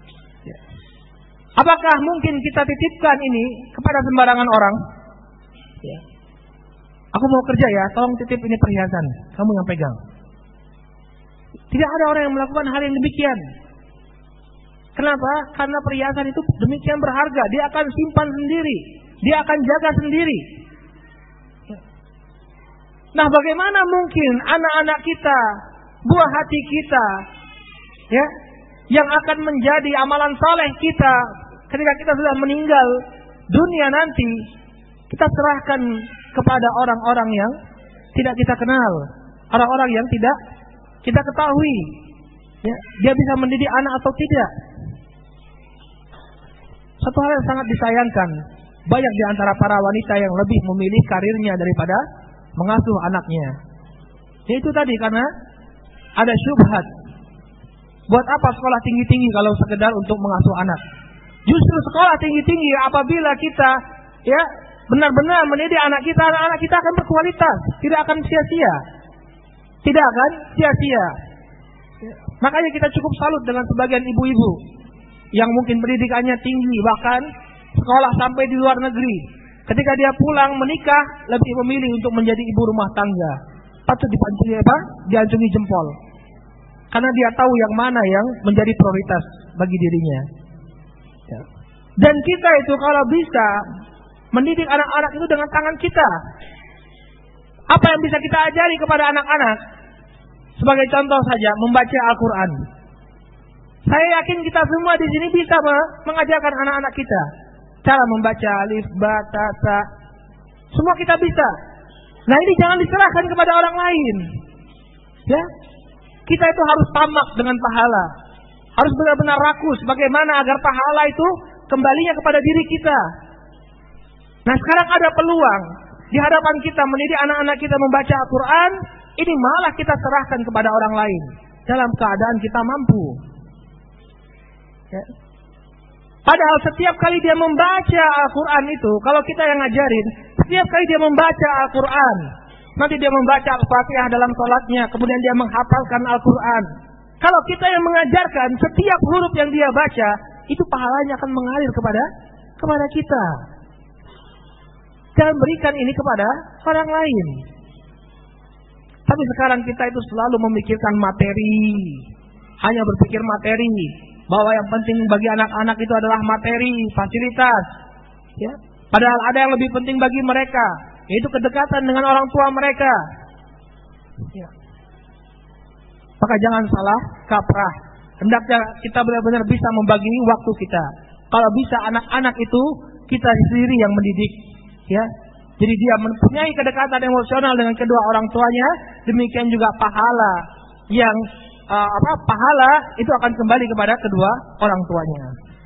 apakah mungkin kita titipkan ini kepada sembarangan orang? Aku mau kerja ya, tolong titip ini perhiasan, kamu yang pegang. Tidak ada orang yang melakukan hal yang demikian. Kenapa? Karena perhiasan itu demikian berharga, dia akan simpan sendiri, dia akan jaga sendiri. Nah, bagaimana mungkin anak-anak kita, buah hati kita, ya, yang akan menjadi amalan saleh kita ketika kita sudah meninggal dunia nanti, kita serahkan kepada orang-orang yang tidak kita kenal, orang-orang yang tidak kita ketahui, ya, dia bisa mendidik anak atau tidak. Satu hal yang sangat disayangkan, banyak di antara para wanita yang lebih memilih karirnya daripada mengasuh anaknya. Yaitu tadi karena ada syubhat. Buat apa sekolah tinggi-tinggi kalau sekedar untuk mengasuh anak? Justru sekolah tinggi-tinggi apabila kita ya benar-benar mendidik anak kita akan berkualitas, tidak akan sia-sia. Tidak akan sia-sia. Makanya kita cukup salut dengan sebagian ibu-ibu yang mungkin pendidikannya tinggi, bahkan sekolah sampai di luar negeri. Ketika dia pulang menikah, lebih memilih untuk menjadi ibu rumah tangga. Patut diacungi jempol. Karena dia tahu yang mana yang menjadi prioritas bagi dirinya. Ya. Dan kita itu kalau bisa mendidik anak-anak itu dengan tangan kita. Apa yang bisa kita ajari kepada anak-anak? Sebagai contoh saja, membaca Al-Quran. Saya yakin kita semua di sini bisa mengajarkan anak-anak kita cara membaca alif, ba, ta, sa. Semua kita bisa. Nah ini jangan diserahkan kepada orang lain. Ya, kita itu harus tamak dengan pahala. Harus benar-benar rakus bagaimana agar pahala itu kembalinya kepada diri kita. Nah sekarang ada peluang di hadapan kita mendidik anak-anak kita membaca Al-Quran. Ini malah kita serahkan kepada orang lain dalam keadaan kita mampu. Ya. Padahal setiap kali dia membaca Al-Quran itu, kalau kita yang ngajarin, setiap kali dia membaca Al-Quran, nanti dia membaca Al-Fatihah dalam sholatnya, kemudian dia menghafalkan Al-Quran. Kalau kita yang mengajarkan, setiap huruf yang dia baca, itu pahalanya akan mengalir kepada kita. Jangan berikan ini kepada orang lain. Tapi sekarang kita itu selalu memikirkan materi, hanya berpikir materi, bahwa yang penting bagi anak-anak itu adalah materi, fasilitas. Ya. Padahal ada yang lebih penting bagi mereka, yaitu kedekatan dengan orang tua mereka. Ya. Maka jangan salah kaprah. Hendaknya kita benar-benar bisa membagi waktu kita. Kalau bisa anak-anak itu kita sendiri yang mendidik. Ya. Jadi dia mempunyai kedekatan emosional dengan kedua orang tuanya, demikian juga pahala yang pahala itu akan kembali kepada kedua orang tuanya.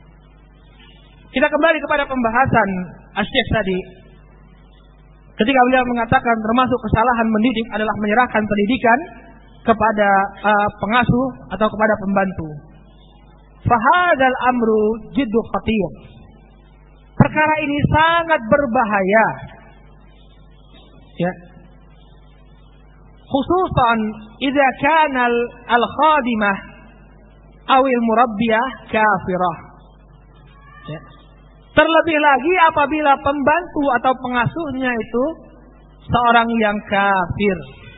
Kita kembali kepada pembahasan Asy-Syaikh tadi. Ketika beliau mengatakan termasuk kesalahan mendidik adalah menyerahkan pendidikan kepada pengasuh atau kepada pembantu. Fahadzal amru jiddu khatir. Perkara ini sangat berbahaya. Ya. Khususan idza kana al-khadimah aw al-murabbiyah kafirah. Ya. Terlebih lagi apabila pembantu atau pengasuhnya itu seorang yang kafir.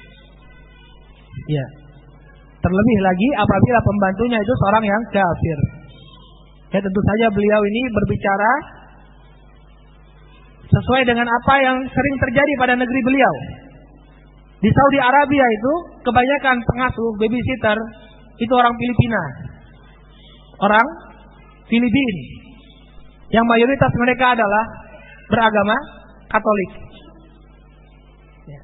Ya. Terlebih lagi apabila pembantunya itu seorang yang kafir. Ya, tentu saja beliau ini berbicara sesuai dengan apa yang sering terjadi pada negeri beliau. Di Saudi Arabia itu kebanyakan pengasuh, babysitter itu orang Filipina. Orang Filipina. Yang mayoritas mereka adalah beragama Katolik. Ya.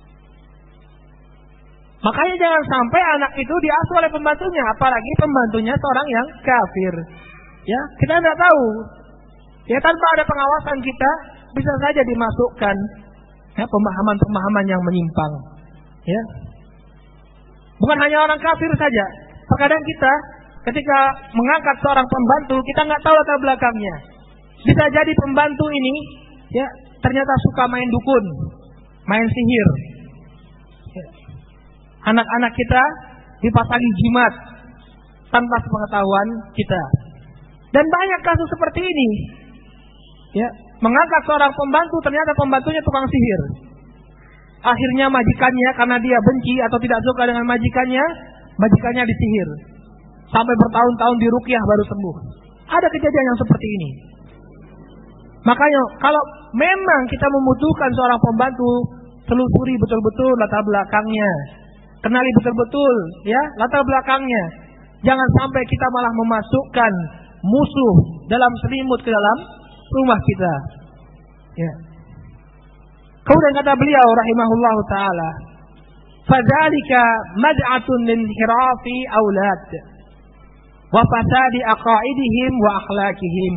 Makanya jangan sampai anak itu diasuh oleh pembantunya, apalagi pembantunya seorang yang kafir. Ya, kita tidak tahu. Ya, tanpa ada pengawasan kita bisa saja dimasukkan ya, pemahaman-pemahaman yang menyimpang. Ya. Bukan hanya orang kafir saja. Terkadang kita ketika mengangkat seorang pembantu, kita nggak tahu latar belakangnya. Bisa jadi pembantu ini ya ternyata suka main dukun, main sihir. Ya. Anak-anak kita dipasangi jimat tanpa sepengetahuan kita. Dan banyak kasus seperti ini. Ya, mengangkat seorang pembantu ternyata pembantunya tukang sihir. Akhirnya majikannya karena dia benci atau tidak suka dengan majikannya disihir. Sampai bertahun-tahun diruqyah baru sembuh. Ada kejadian yang seperti ini. Makanya kalau memang kita membutuhkan seorang pembantu, telusuri betul-betul latar belakangnya. Kenali betul-betul ya latar belakangnya. Jangan sampai kita malah memasukkan musuh dalam selimut ke dalam rumah kita. Ya. Kemudian kata beliau rahimahullahu taala, fadzalika mad'atun linhirafi aulad wa fasadi aqaidihim wa akhlaqihim.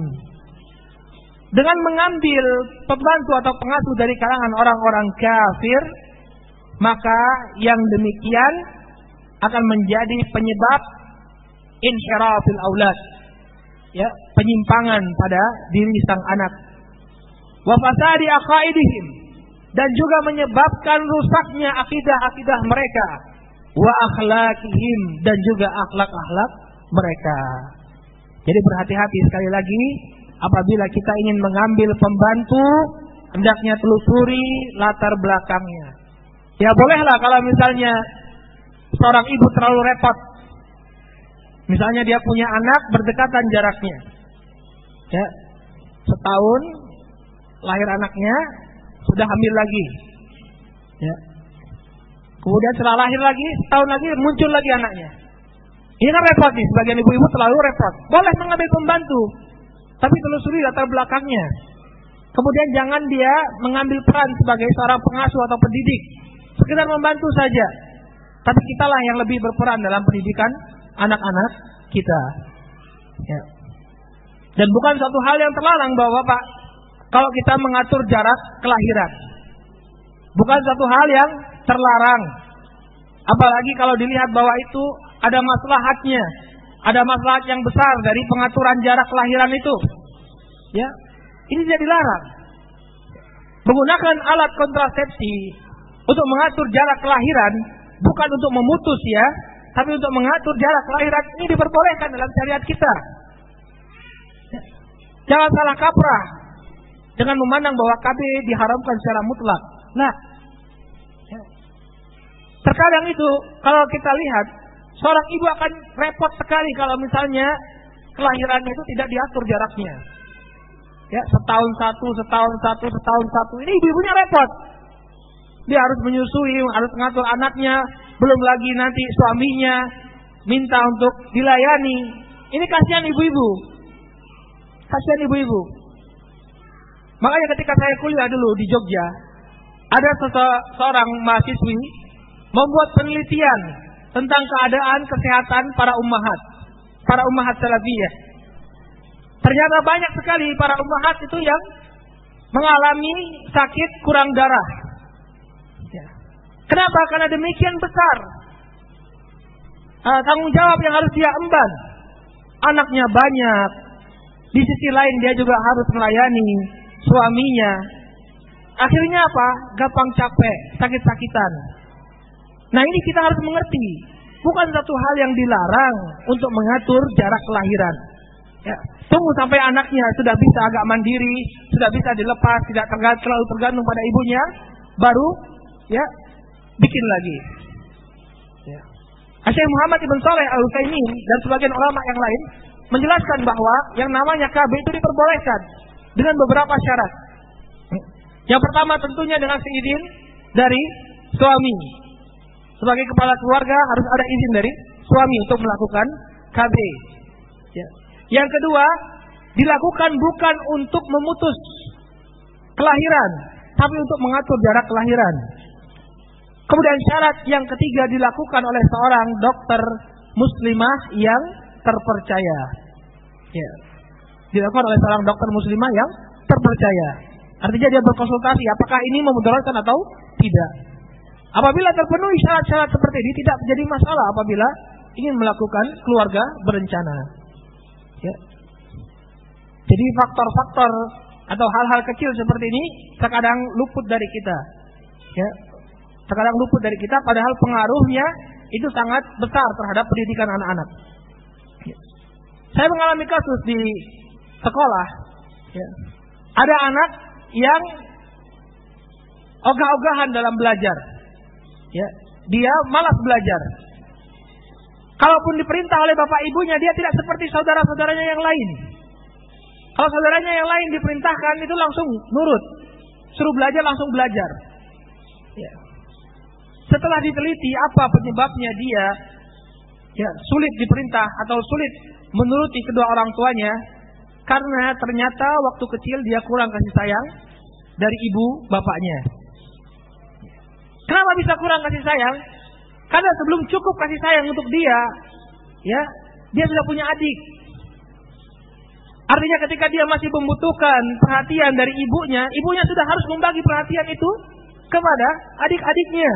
Dengan mengambil pembantu atau pengasuh dari kalangan orang-orang kafir, maka yang demikian akan menjadi penyebab inhirafil aulad, ya, penyimpangan pada diri sang anak. Wa fasadi aqaidihim, dan juga menyebabkan rusaknya akidah-akidah mereka. Wa akhlaqihim, dan juga akhlak-akhlak mereka. Jadi berhati-hati sekali lagi, apabila kita ingin mengambil pembantu, hendaknya telusuri latar belakangnya. Ya bolehlah kalau misalnya seorang ibu terlalu repot. Misalnya dia punya anak berdekatan jaraknya. Ya, setahun lahir anaknya, sudah hamil lagi. Ya. Kemudian setelah lahir lagi, setahun lagi muncul lagi anaknya. Ini kan repot nih, sebagian ibu-ibu terlalu repot. Boleh mengambil pembantu, tapi telusuri latar belakangnya. Kemudian jangan dia mengambil peran sebagai seorang pengasuh atau pendidik, sekedar membantu saja. Tapi kitalah yang lebih berperan dalam pendidikan anak-anak kita. Ya. Dan bukan suatu hal yang terlarang Bapak-bapak kalau kita mengatur jarak kelahiran. Bukan suatu hal yang terlarang. Apalagi kalau dilihat bahwa itu ada maslahatnya, ada maslahat yang besar dari pengaturan jarak kelahiran itu. Ya, ini tidak dilarang. Menggunakan alat kontrasepsi untuk mengatur jarak kelahiran bukan untuk memutus ya, tapi untuk mengatur jarak kelahiran ini diperbolehkan dalam syariat kita. Ya. Jangan salah kaprah dengan memandang bahwa KB diharamkan secara mutlak. Nah, ya. Terkadang itu kalau kita lihat, seorang ibu akan repot sekali kalau misalnya kelahirannya itu tidak diatur jaraknya. Ya, setahun satu. Ini ibu-ibunya repot. Dia harus menyusui, harus mengatur anaknya, belum lagi nanti suaminya minta untuk dilayani. Ini kasihan ibu-ibu. Kasihan ibu-ibu. Makanya ketika saya kuliah dulu di Jogja, ada seorang mahasiswi membuat penelitian tentang keadaan kesehatan para ummahat salafiyah. Ternyata banyak sekali para ummahat itu yang mengalami sakit kurang darah. Ya. Kenapa? Karena demikian besar tanggung jawab yang harus dia emban. Anaknya banyak, di sisi lain dia juga harus melayani suaminya. Akhirnya apa? Gampang capek, sakit-sakitan. Nah ini kita harus mengerti, bukan satu hal yang dilarang untuk mengatur jarak kelahiran. Ya, tunggu sampai anaknya sudah bisa agak mandiri, sudah bisa dilepas, tidak terlalu tergantung pada ibunya, baru ya bikin lagi. Ya. Syekh Muhammad Ibn Shalih Al-Utsaimin dan sebagian ulama yang lain menjelaskan bahwa yang namanya KB itu diperbolehkan dengan beberapa syarat. Yang pertama tentunya dengan seizin dari suami. Sebagai kepala keluarga harus ada izin dari suami untuk melakukan KB. Ya. Yang kedua, dilakukan bukan untuk memutus kelahiran, tapi untuk mengatur jarak kelahiran. Kemudian syarat yang ketiga dilakukan oleh seorang dokter muslimah yang terpercaya. Ya. Dilakukan oleh seorang dokter muslimah yang terpercaya. Artinya dia berkonsultasi apakah ini memudaratkan atau tidak. Apabila terpenuhi syarat-syarat seperti ini, tidak menjadi masalah apabila ingin melakukan keluarga berencana. Ya. Jadi faktor-faktor atau hal-hal kecil seperti ini terkadang luput dari kita. Ya. Terkadang luput dari kita, padahal pengaruhnya itu sangat besar terhadap pendidikan anak-anak. Ya. Saya mengalami kasus di sekolah. Ya. Ada anak yang ogah-ogahan dalam belajar. Ya, dia malas belajar. Kalaupun diperintah oleh bapak ibunya, dia tidak seperti saudara-saudaranya yang lain. Kalau saudaranya yang lain diperintahkan itu langsung nurut, suruh belajar langsung belajar. Ya. Setelah diteliti apa penyebabnya dia ya sulit diperintah atau sulit menuruti kedua orang tuanya, karena ternyata waktu kecil dia kurang kasih sayang dari ibu bapaknya. Kenapa bisa kurang kasih sayang? Karena sebelum cukup kasih sayang untuk dia, ya, dia sudah punya adik. Artinya ketika dia masih membutuhkan perhatian dari ibunya, ibunya sudah harus membagi perhatian itu kepada adik-adiknya.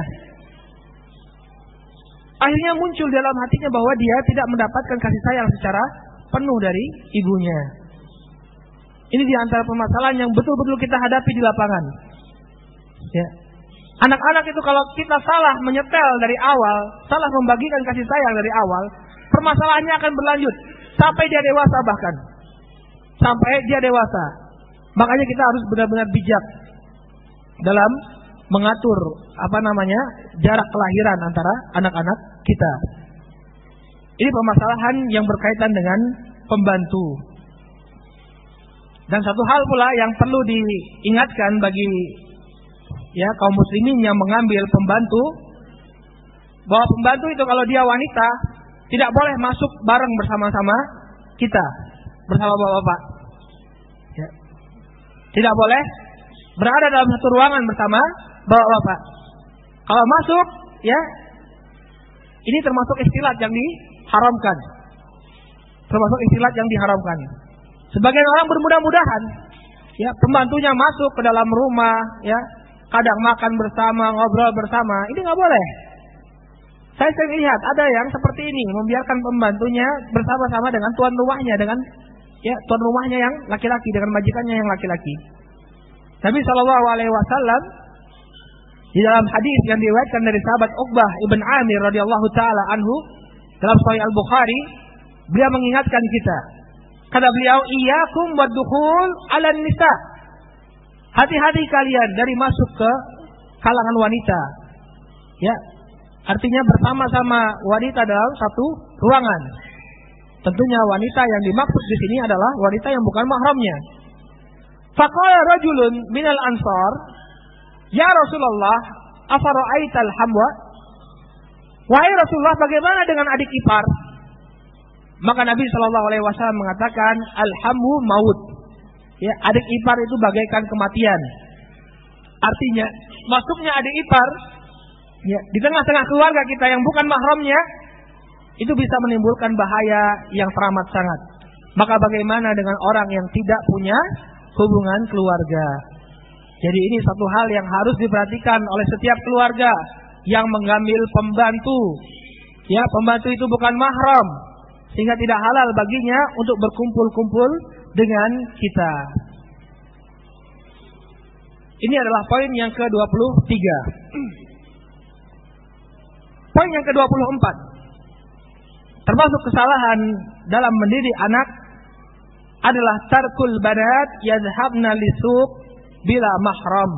Akhirnya muncul dalam hatinya bahwa dia tidak mendapatkan kasih sayang secara penuh dari ibunya. Ini di antara permasalahan yang betul-betul kita hadapi di lapangan. Ya. Anak-anak itu kalau kita salah menyetel dari awal, salah membagikan kasih sayang dari awal, permasalahannya akan berlanjut sampai dia dewasa bahkan. Sampai dia dewasa. Makanya kita harus benar-benar bijak dalam mengatur jarak kelahiran antara anak-anak kita. Ini permasalahan yang berkaitan dengan pembantu. Dan satu hal pula yang perlu diingatkan bagi kaum muslimin yang mengambil pembantu, bahwa pembantu itu kalau dia wanita tidak boleh masuk bareng bersama-sama kita, bersama bapak-bapak. Ya. Tidak boleh berada dalam satu ruangan bersama bapak-bapak. Kalau masuk, ya, ini termasuk istilah yang diharamkan. Termasuk istilah yang diharamkan. Sebagian orang bermudah-mudahan, ya, pembantunya masuk ke dalam rumah, ya, kadang makan bersama, ngobrol bersama. Ini nggak boleh. Saya sering lihat ada yang seperti ini, membiarkan pembantunya bersama-sama dengan tuan rumahnya, dengan tuan rumahnya yang laki-laki, dengan majikannya yang laki-laki. Nabi SAW di dalam hadis yang diriwayatkan dari sahabat Uqbah ibn Amir radhiyallahu taala anhu dalam Sahih Al-Bukhari, beliau mengingatkan kita. Kata beliau, iyyakum waddukhul 'alan nisa. Hati-hati kalian dari masuk ke kalangan wanita. Ya. Artinya bersama-sama wanita dalam satu ruangan. Tentunya wanita yang dimaksud di sini adalah wanita yang bukan mahramnya. Faqala rajulun minal ansar, ya Rasulullah, afara'aital hamwa? Wahai Rasulullah, bagaimana dengan adik ipar? Maka Nabi SAW mengatakan, alhamu maut. Ya, adik ipar itu bagaikan kematian. Artinya, masuknya adik ipar, ya, di tengah-tengah keluarga kita yang bukan mahramnya, itu bisa menimbulkan bahaya yang teramat sangat. Maka bagaimana dengan orang yang tidak punya hubungan keluarga? Jadi ini satu hal yang harus diperhatikan oleh setiap keluarga yang mengambil pembantu. Ya, pembantu itu bukan mahram, sehingga tidak halal baginya untuk berkumpul-kumpul dengan kita. Ini adalah poin yang ke-23. Poin yang ke-24. Termasuk kesalahan dalam mendidik anak adalah tarkul banat yadhhabna lisuq bila mahram.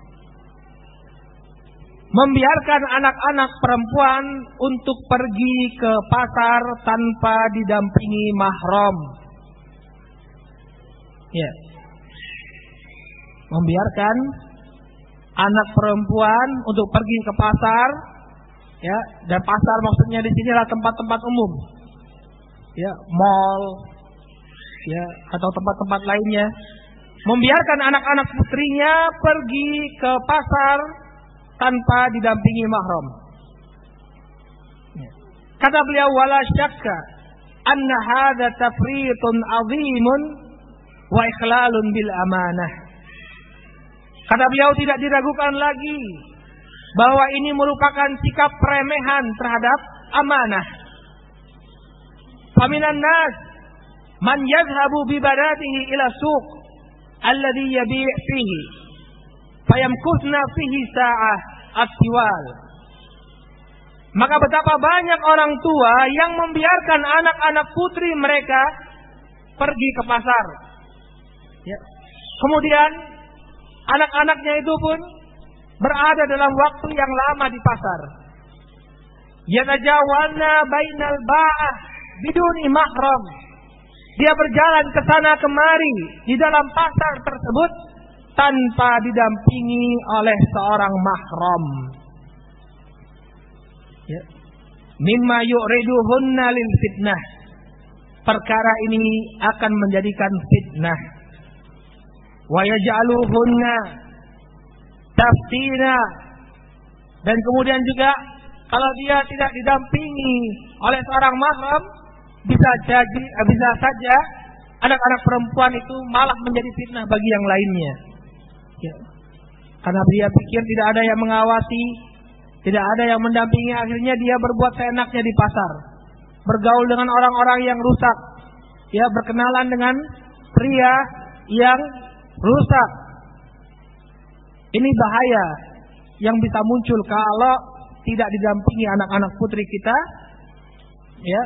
Membiarkan anak-anak perempuan untuk pergi ke pasar tanpa didampingi mahram. Ya. Membiarkan anak perempuan untuk pergi ke pasar, ya, dan pasar maksudnya di sini adalah tempat-tempat umum. Ya, mall, ya, atau tempat-tempat lainnya. Membiarkan anak-anak putrinya pergi ke pasar tanpa didampingi mahram. Kata beliau, wala syakka anna hadza tafritun 'azimun wa ikhlalun bil amanah. Kata beliau, tidak diragukan lagi bahwa ini merupakan sikap peremehan terhadap amanah. Faminan nas man yadhhabu bi badatihi ila suq alladhi yabi' fihi fayamkuthna fihi sa'ah at-tiwal. Maka betapa banyak orang tua yang membiarkan anak-anak putri mereka pergi ke pasar. Ya. Kemudian anak-anaknya itu pun berada dalam waktu yang lama di pasar. Yatajawalna bainal ba'ah biduni mahram. Dia berjalan ke sana kemari di dalam pasar tersebut tanpa didampingi oleh seorang mahram. Ya. Mimma yu'riduhunna lil fitnah. Perkara ini akan menjadikan fitnah. Wa yaj'aluhunna taftina Dan kemudian juga kalau dia tidak didampingi oleh seorang mahram, bisa saja anak-anak perempuan itu malah menjadi fitnah bagi yang lainnya. Ya. Karena dia pikir tidak ada yang mengawasi, tidak ada yang mendampingi, akhirnya dia berbuat seenaknya di pasar, bergaul dengan orang-orang yang rusak, ya, berkenalan dengan pria yang rusak. Ini bahaya yang bisa muncul kalau tidak didampingi anak-anak putri kita, ya.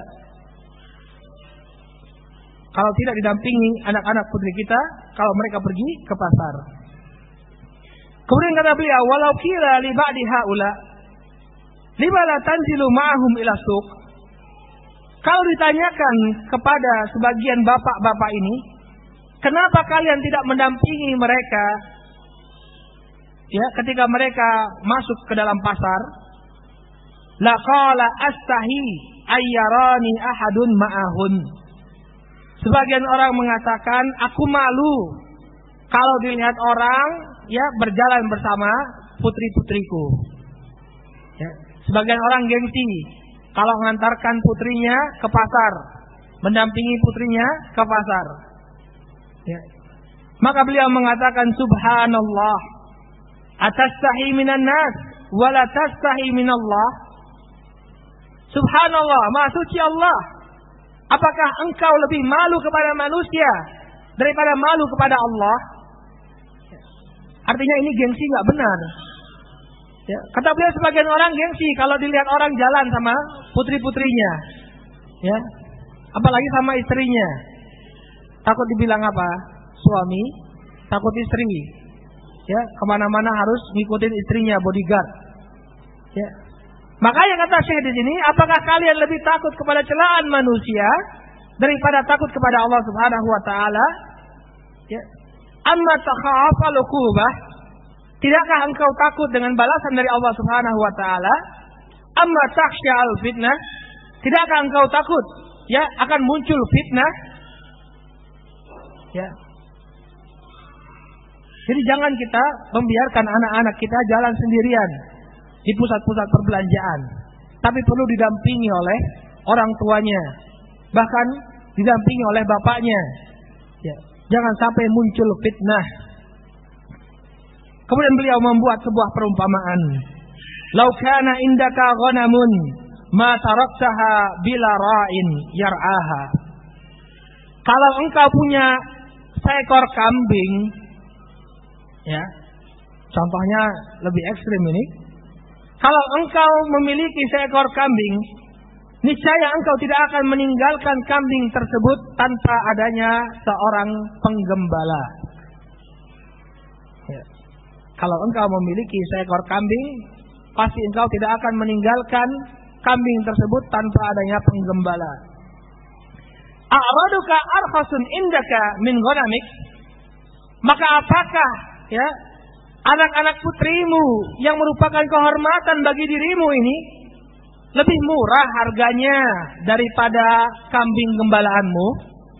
Kalau tidak didampingi anak-anak putri kita, kalau mereka pergi ke pasar. Kemudian kata beliau, walau kira li ba'di haula lima la tanzilu ma'hum ila suq. Kalau ditanyakan kepada sebagian bapak-bapak ini, kenapa kalian tidak mendampingi mereka, ya, ketika mereka masuk ke dalam pasar? La qala astahi ayyarani ahadun ma'ahun. Sebagian orang mengatakan, aku malu kalau dilihat orang, ya, berjalan bersama putri-putriku. Ya. Sebagian orang gengsi kalau mengantarkan putrinya ke pasar, mendampingi putrinya ke pasar. Ya. Maka beliau mengatakan, subhanallah, atastahi minan nas wa la tastahi minallah. Subhanallah, maha suci Allah. Apakah engkau lebih malu kepada manusia daripada malu kepada Allah? Artinya ini gengsi nggak benar. Ya, kata beliau, sebagian orang gengsi kalau dilihat orang jalan sama putri-putrinya, ya, apalagi sama istrinya. Takut dibilang apa? Suami, takut istri, ya, kemana-mana harus ngikutin istrinya, bodyguard. Ya. Makanya kata Syekh di sini, apakah kalian lebih takut kepada celaan manusia daripada takut kepada Allah Subhanahu wa taala? Ya. Amma takhafal uqubah, tidakkah engkau takut dengan balasan dari Allah Subhanahu wa taala? Amma takhsha al fitnah, tidakkah engkau takut, ya, akan muncul fitnah? Ya. Jadi jangan kita membiarkan anak-anak kita jalan sendirian di pusat-pusat perbelanjaan, tapi perlu didampingi oleh orang tuanya, bahkan didampingi oleh bapaknya. Ya. Jangan sampai muncul fitnah. Kemudian beliau membuat sebuah perumpamaan. Lau kana indaka ghanamun ma taraktaha bila ra'in yar'aha. Kalau engkau punya seekor kambing, ya, contohnya lebih ekstrim ini. Kalau engkau memiliki seekor kambing, niscaya engkau tidak akan meninggalkan kambing tersebut tanpa adanya seorang penggembala. Ya. Kalau engkau memiliki seekor kambing, pasti engkau tidak akan meninggalkan kambing tersebut tanpa adanya penggembala. A'raduka arkhasun indaka min ghanamik. Maka apakah, ya, anak-anak putrimu yang merupakan kehormatan bagi dirimu ini lebih murah harganya daripada kambing gembalaanmu?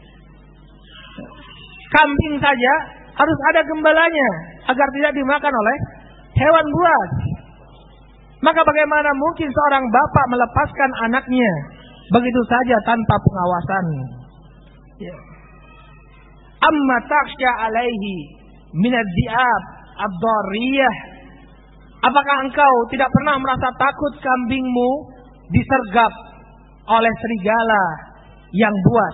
Kambing saja harus ada gembalanya agar tidak dimakan oleh hewan buas. Maka bagaimana mungkin seorang bapak melepaskan anaknya begitu saja tanpa pengawasan? Ya. Amma takhsha alaihi minad di'ab ad-dariyah. Apakah engkau tidak pernah merasa takut kambingmu disergap oleh serigala yang buas?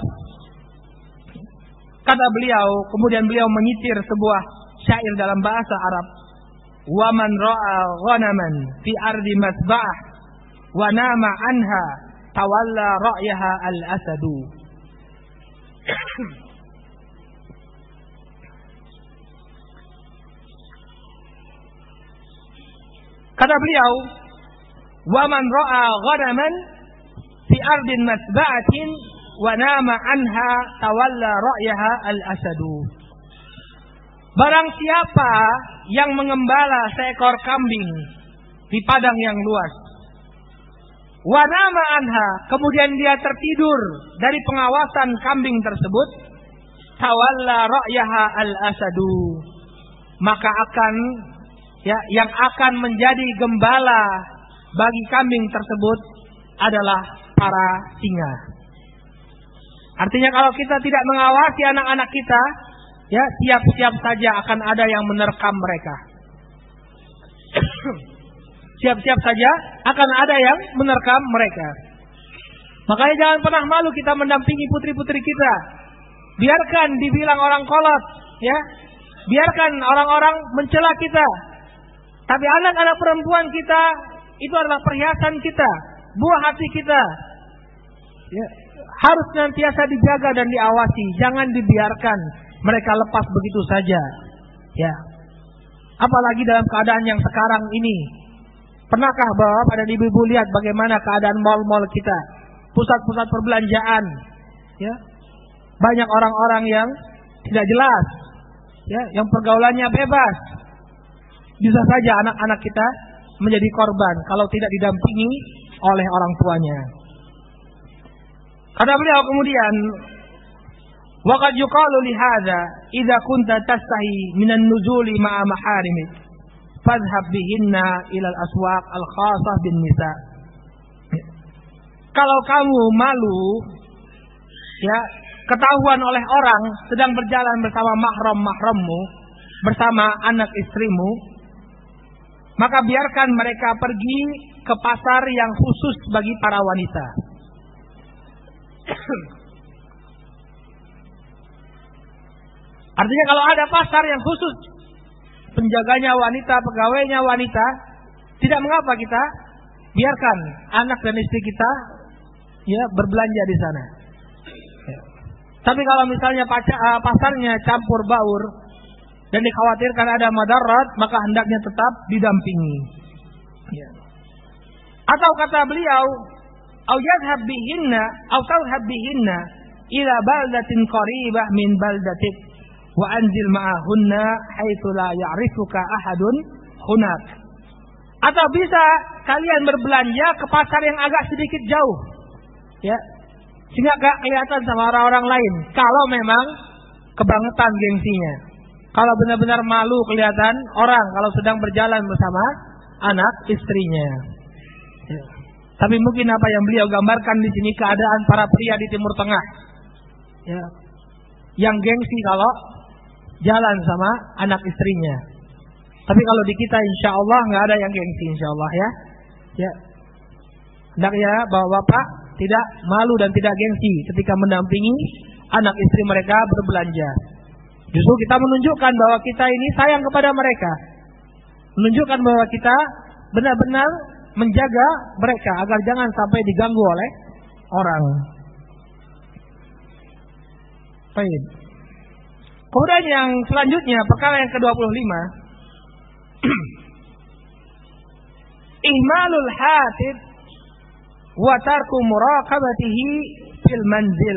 Kata beliau, kemudian beliau menyitir sebuah syair dalam bahasa Arab. Wa man ra'a ghanaman fi ardi masba'ah wa nama anha tawalla ra'yaha al-asadu. Kata beliau, wa man ra'a ghanaman fi ardin masba'atin wa nama anha tawalla ra'yaha al-asadu. Barang siapa yang mengembala seekor kambing di padang yang luas, wa nama anha, kemudian dia tertidur dari pengawasan kambing tersebut, tawalla ra'yaha al-asadu, maka akan ya, yang akan menjadi gembala bagi kambing tersebut adalah para singa. Artinya kalau kita tidak mengawasi anak-anak kita, ya, siap-siap saja akan ada yang menerkam mereka. Siap-siap saja akan ada yang menerkam mereka. Makanya jangan pernah malu kita mendampingi putri-putri kita. Biarkan dibilang orang kolot, ya. Biarkan orang-orang mencela kita. Tapi anak-anak perempuan kita itu adalah perhiasan kita, buah hati kita. Ya, harus senantiasa dijaga dan diawasi. Jangan dibiarkan mereka lepas begitu saja. Ya. Apalagi dalam keadaan yang sekarang ini. Pernahkah Bapak dan Ibu lihat bagaimana keadaan mal-mal kita, pusat-pusat perbelanjaan? Ya. Banyak orang-orang yang tidak jelas, ya, yang pergaulannya bebas. Bisa saja anak-anak kita menjadi korban kalau tidak didampingi oleh orang tuanya. Kata beliau kemudian, wa qad yuqalu li hadza idza kunta tastahi minan nuzuli ma'a maharimik fadhhab bihinna ila al-aswaq al-khassah bin nisa. Kalau kamu malu, ya, ketahuan oleh orang sedang berjalan bersama mahram-mahrammu, bersama anak istrimu, maka biarkan mereka pergi ke pasar yang khusus bagi para wanita. Artinya kalau ada pasar yang khusus, penjaganya wanita, pegawainya wanita, tidak mengapa kita biarkan anak dan istri kita, ya, berbelanja di sana. Ya. Tapi kalau misalnya pasarnya campur baur dan dikhawatirkan ada madarat, maka hendaknya tetap didampingi. Ya. Atau kata beliau, au yadhhab bihinna au tadhhab bihinna ila baldatin qaribah min baldatik wa anzil ma'ahunna haitsu la ya'rifuka ahadun hunak. Atau bisa kalian berbelanja ke pasar yang agak sedikit jauh, ya, sehingga gak kelihatan sama orang-orang lain. Kalau memang kebangetan gengsinya, kalau benar-benar malu kelihatan orang kalau sedang berjalan bersama anak istrinya. Ya. Tapi mungkin apa yang beliau gambarkan di sini keadaan para pria di Timur Tengah, ya, yang gengsi kalau jalan sama anak istrinya. Tapi kalau di kita insya Allah nggak ada yang gengsi, insya Allah, ya. Ya, hendaknya bapak-bapak tidak malu dan tidak gengsi ketika mendampingi anak istri mereka berbelanja. Justru kita menunjukkan bahwa kita ini sayang kepada mereka, menunjukkan bahwa kita benar-benar menjaga mereka agar jangan sampai diganggu oleh orang. Baik. Kemudian yang selanjutnya, perkara yang ke-25, ihmalul hatib wa tarku muraqabatihi fil manzil.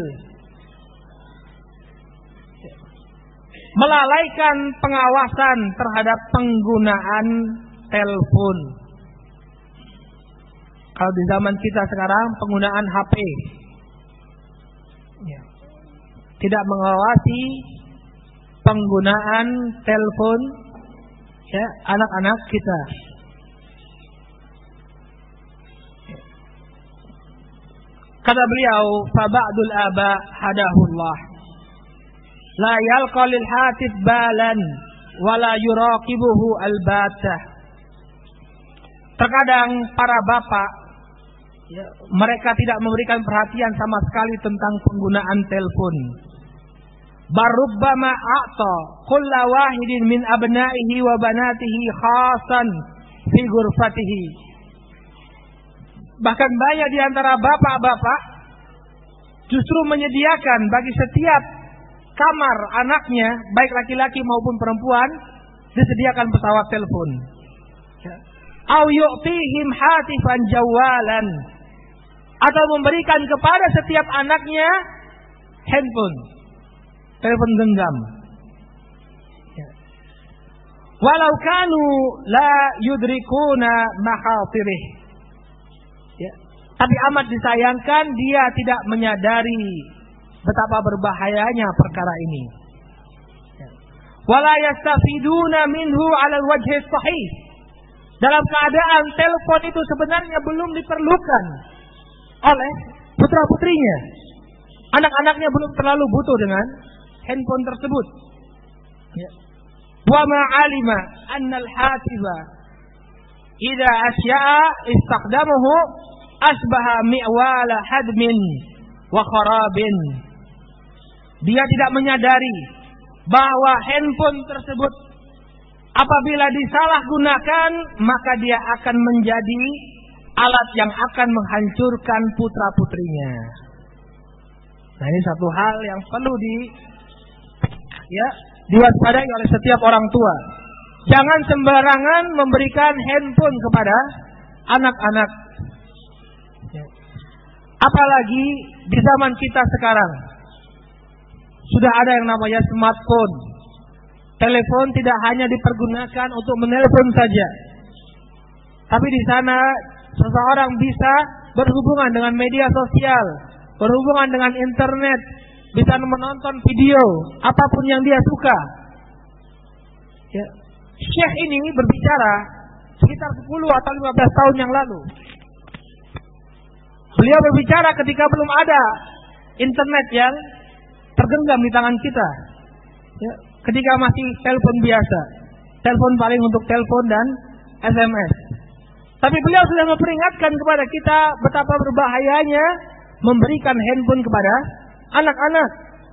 Melalaikan pengawasan terhadap penggunaan telepon. Kalau di zaman kita sekarang penggunaan HP, ya, tidak mengawasi penggunaan telepon, ya, anak-anak kita. Kata beliau, fa ba'dul aba hadahullah la yalqa lil hatif balan wa la yuraqibuhu albatah. Terkadang para bapak, ya, mereka tidak memberikan perhatian sama sekali tentang penggunaan telepon. Barubbama a'ta kulla wahidin min abna'ihi wa banatihi khasan fi ghurfatihi. Bahkan banyak di antara bapak-bapak justru menyediakan bagi setiap kamar anaknya, baik laki-laki maupun perempuan, disediakan pesawat telepon. Au yu'tihim hatifan jawalan, atau memberikan kepada setiap anaknya handphone, telepon genggam. Walau kanu la yudrikuna makhatirih. Ya. Tapi amat disayangkan dia tidak menyadari betapa berbahayanya perkara ini. wala yastafiduna minhu 'ala al-wajhi sahih. Dalam keadaan telepon itu sebenarnya belum diperlukan oleh putra-putrinya. Anak-anaknya belum terlalu butuh dengan handphone tersebut. Ya. Wa ma 'alima anna al-hatiba idza asya'a istaqdamuhu asbaha mi'wala hadmin wa kharabin. Dia tidak menyadari bahwa handphone tersebut apabila disalahgunakan maka dia akan menjadi alat yang akan menghancurkan putra-putrinya. Nah, ini satu hal yang perlu diwaspadai oleh setiap orang tua. Jangan sembarangan memberikan handphone kepada anak-anak. Apalagi di zaman kita sekarang sudah ada yang namanya smartphone. Telepon tidak hanya dipergunakan untuk menelepon saja, tapi di sana seseorang bisa berhubungan dengan media sosial, berhubungan dengan internet, bisa menonton video apapun yang dia suka. Ya. Syekh ini berbicara sekitar 10 atau 15 tahun yang lalu. Beliau berbicara ketika belum ada internet yang tergenggam di tangan kita. Ya. Ketika masih telepon biasa, telepon paling untuk telepon dan SMS. Tapi beliau sudah memperingatkan kepada kita betapa berbahayanya memberikan handphone kepada anak-anak.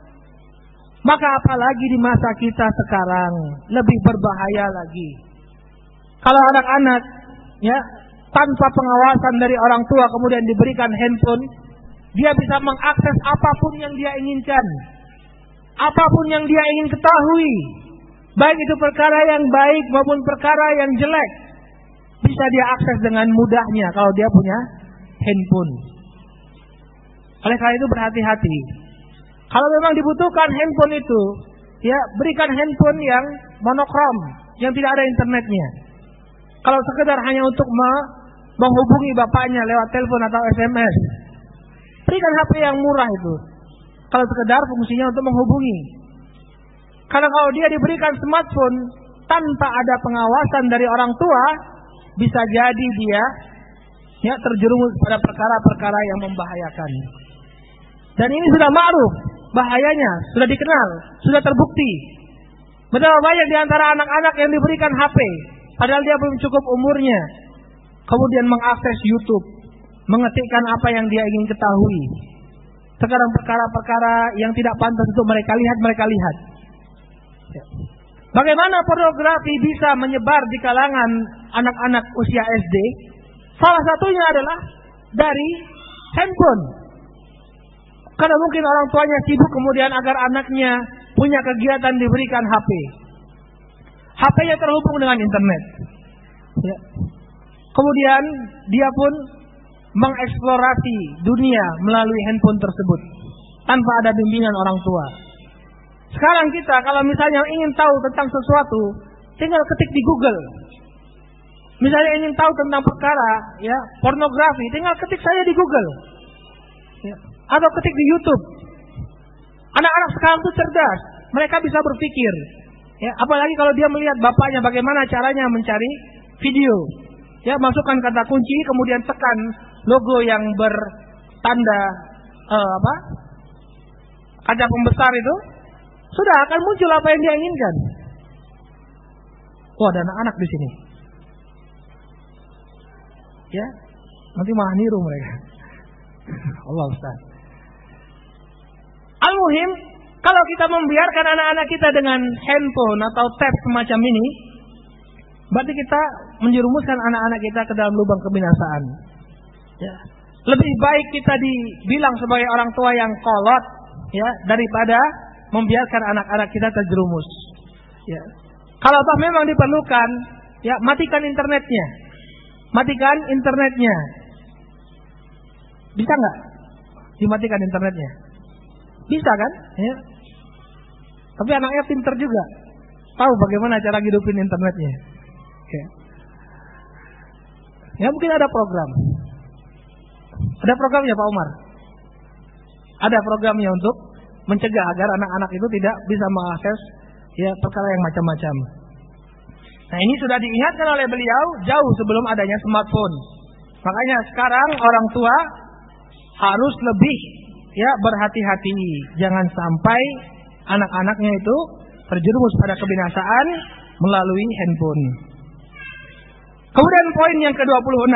Maka apalagi di masa kita sekarang lebih berbahaya lagi. Kalau anak-anak ya tanpa pengawasan dari orang tua kemudian diberikan handphone, dia bisa mengakses apapun yang dia inginkan. Apapun yang dia ingin ketahui, baik itu perkara yang baik maupun perkara yang jelek, bisa dia akses dengan mudahnya kalau dia punya handphone. Oleh karena itu berhati-hati. Kalau memang dibutuhkan handphone itu, ya berikan handphone yang monokrom, yang tidak ada internetnya. Kalau sekedar hanya untuk menghubungi bapaknya lewat telepon atau SMS, berikan HP yang murah itu. Kalau sekedar fungsinya untuk menghubungi. Karena kalau dia diberikan smartphone tanpa ada pengawasan dari orang tua, bisa jadi dia terjerumus pada perkara-perkara yang membahayakan. Dan ini sudah ma'ruf bahayanya, sudah dikenal, sudah terbukti. Betapa banyak di antara anak-anak yang diberikan HP, padahal dia belum cukup umurnya, kemudian mengakses YouTube, mengetikkan apa yang dia ingin ketahui. Sekarang perkara-perkara yang tidak pantas untuk mereka lihat. Bagaimana pornografi bisa menyebar di kalangan anak-anak usia SD? Salah satunya adalah dari handphone. Karena mungkin orang tuanya sibuk kemudian agar anaknya punya kegiatan diberikan HP. HP-nya terhubung dengan internet. Ya. Kemudian dia pun mengeksplorasi dunia melalui handphone tersebut tanpa ada bimbingan orang tua. Sekarang kita kalau misalnya ingin tahu tentang sesuatu, tinggal ketik di Google. Misalnya ingin tahu tentang perkara pornografi, tinggal ketik saja di Google. Ya. Atau ketik di YouTube. Anak-anak sekarang itu cerdas, mereka bisa berpikir. Ya, apalagi kalau dia melihat bapaknya bagaimana caranya mencari video. Ya, masukkan kata kunci, kemudian tekan logo yang bertanda kaca pembesar itu, sudah akan muncul apa yang dia inginkan. Oh, ada anak-anak di sini. Ya, nanti malah niru mereka. Allah Ustaz. Al-muhim, kalau kita membiarkan anak-anak kita dengan handphone atau tab semacam ini, berarti kita menjerumuskan anak-anak kita ke dalam lubang kebinasaan. Ya. Lebih baik kita dibilang sebagai orang tua yang kolot, ya, daripada membiarkan anak-anak kita terjerumus. Ya. Kalau toh memang diperlukan, ya matikan internetnya. Matikan internetnya. Bisa nggak dimatikan internetnya? Bisa kan? Ya. Tapi anaknya pintar juga, tahu bagaimana cara hidupin internetnya. Oke. Ya mungkin ada program. Ada programnya Pak Umar. Ada programnya untuk mencegah agar anak-anak itu tidak bisa mengakses Ya, perkara yang macam-macam. Nah, ini sudah diingatkan oleh beliau jauh sebelum adanya smartphone. Makanya sekarang orang tua harus lebih berhati-hati. Jangan sampai anak-anaknya itu terjerumus pada kebinasaan melalui handphone. Kemudian poin yang ke-26.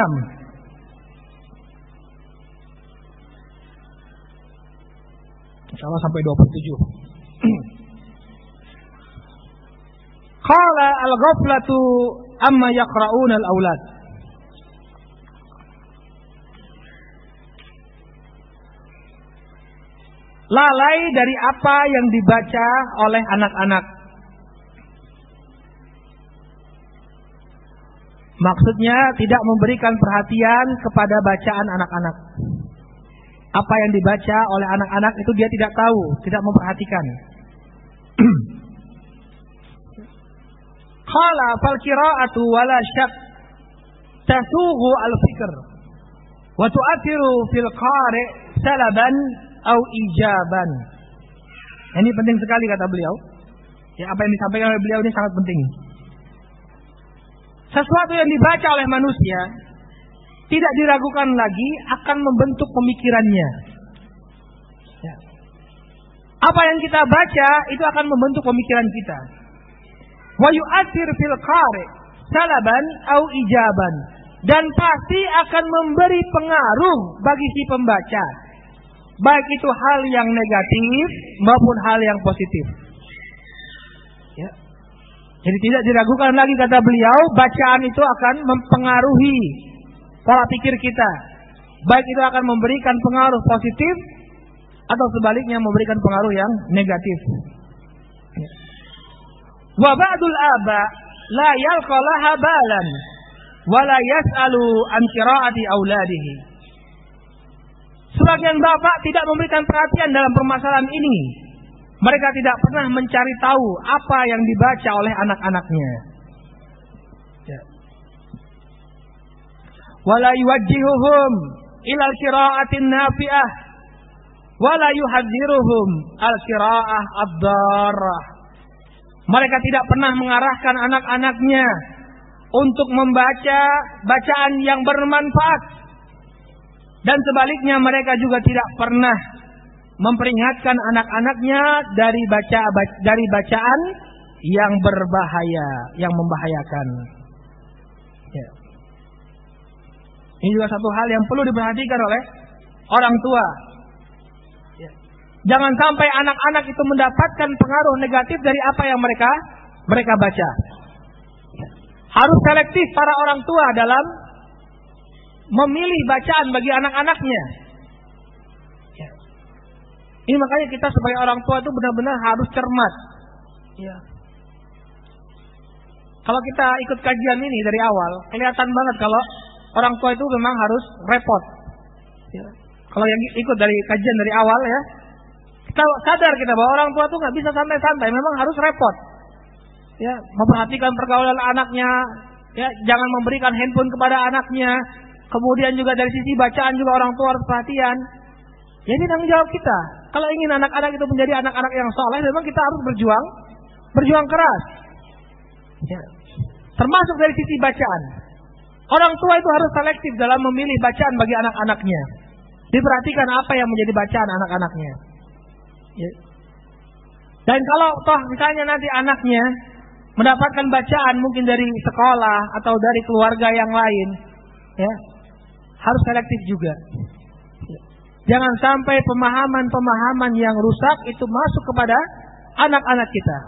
Insyaallah sampai 27. Qala al-ghaflatu amma yaqra'una al-aulad. Lalai dari apa yang dibaca oleh anak-anak. Maksudnya tidak memberikan perhatian kepada bacaan anak-anak. Apa yang dibaca oleh anak-anak itu dia tidak tahu, tidak memperhatikan. Qala fal qira'atu wala syak tasughu al-fikr wa tu'athiru fil qari' salaban au ijaban. Ini penting sekali kata beliau. Ya, apa yang disampaikan oleh beliau ini sangat penting. Sesuatu yang dibaca oleh manusia tidak diragukan lagi akan membentuk pemikirannya. Ya. Apa yang kita baca itu akan membentuk pemikiran kita. Wa yu'athir fil qari' salaban au ijaban, dan pasti akan memberi pengaruh bagi si pembaca, baik itu hal yang negatif maupun hal yang positif. Ya. Jadi tidak diragukan lagi kata beliau, bacaan itu akan mempengaruhi pola pikir kita, baik itu akan memberikan pengaruh positif atau sebaliknya memberikan pengaruh yang negatif. Ya. Wa ba'dul aba la yalqa laha balan wa la yas'alu an qira'ati auladihi. Sebagian bapak tidak memberikan perhatian dalam permasalahan ini. Mereka tidak pernah mencari tahu apa yang dibaca oleh anak-anaknya. Ya. Wa la yuwajjihuhum ila al-qira'atin nafi'ah wa la yuhadziruhum al-qira'ah ad-darrah. Mereka tidak pernah mengarahkan anak-anaknya untuk membaca bacaan yang bermanfaat. Dan sebaliknya mereka juga tidak pernah memperingatkan anak-anaknya dari bacaan yang berbahaya, yang membahayakan. Ya. Ini juga satu hal yang perlu diperhatikan oleh orang tua. Jangan sampai anak-anak itu mendapatkan pengaruh negatif dari apa yang mereka baca. Harus selektif para orang tua dalam memilih bacaan bagi anak-anaknya. Ini makanya kita sebagai orang tua itu benar-benar harus cermat. Ya. Kalau kita ikut kajian ini dari awal, kelihatan banget kalau orang tua itu memang harus repot. Ya. Kalau yang ikut dari kajian dari awal ya, kita sadar bahwa orang tua itu nggak bisa santai-santai, memang harus repot. Ya, memperhatikan pergaulan anaknya, ya, jangan memberikan handphone kepada anaknya. Kemudian juga dari sisi bacaan juga orang tua harus perhatian. Ya, ini tanggung jawab kita. Kalau ingin anak-anak itu menjadi anak-anak yang soleh, memang kita harus berjuang keras. Ya. Termasuk dari sisi bacaan. Orang tua itu harus selektif dalam memilih bacaan bagi anak-anaknya. Diperhatikan apa yang menjadi bacaan anak-anaknya. Ya. Dan kalau toh misalnya nanti anaknya mendapatkan bacaan mungkin dari sekolah atau dari keluarga yang lain, ya, harus selektif juga. Jangan sampai pemahaman-pemahaman yang rusak itu masuk kepada anak-anak kita.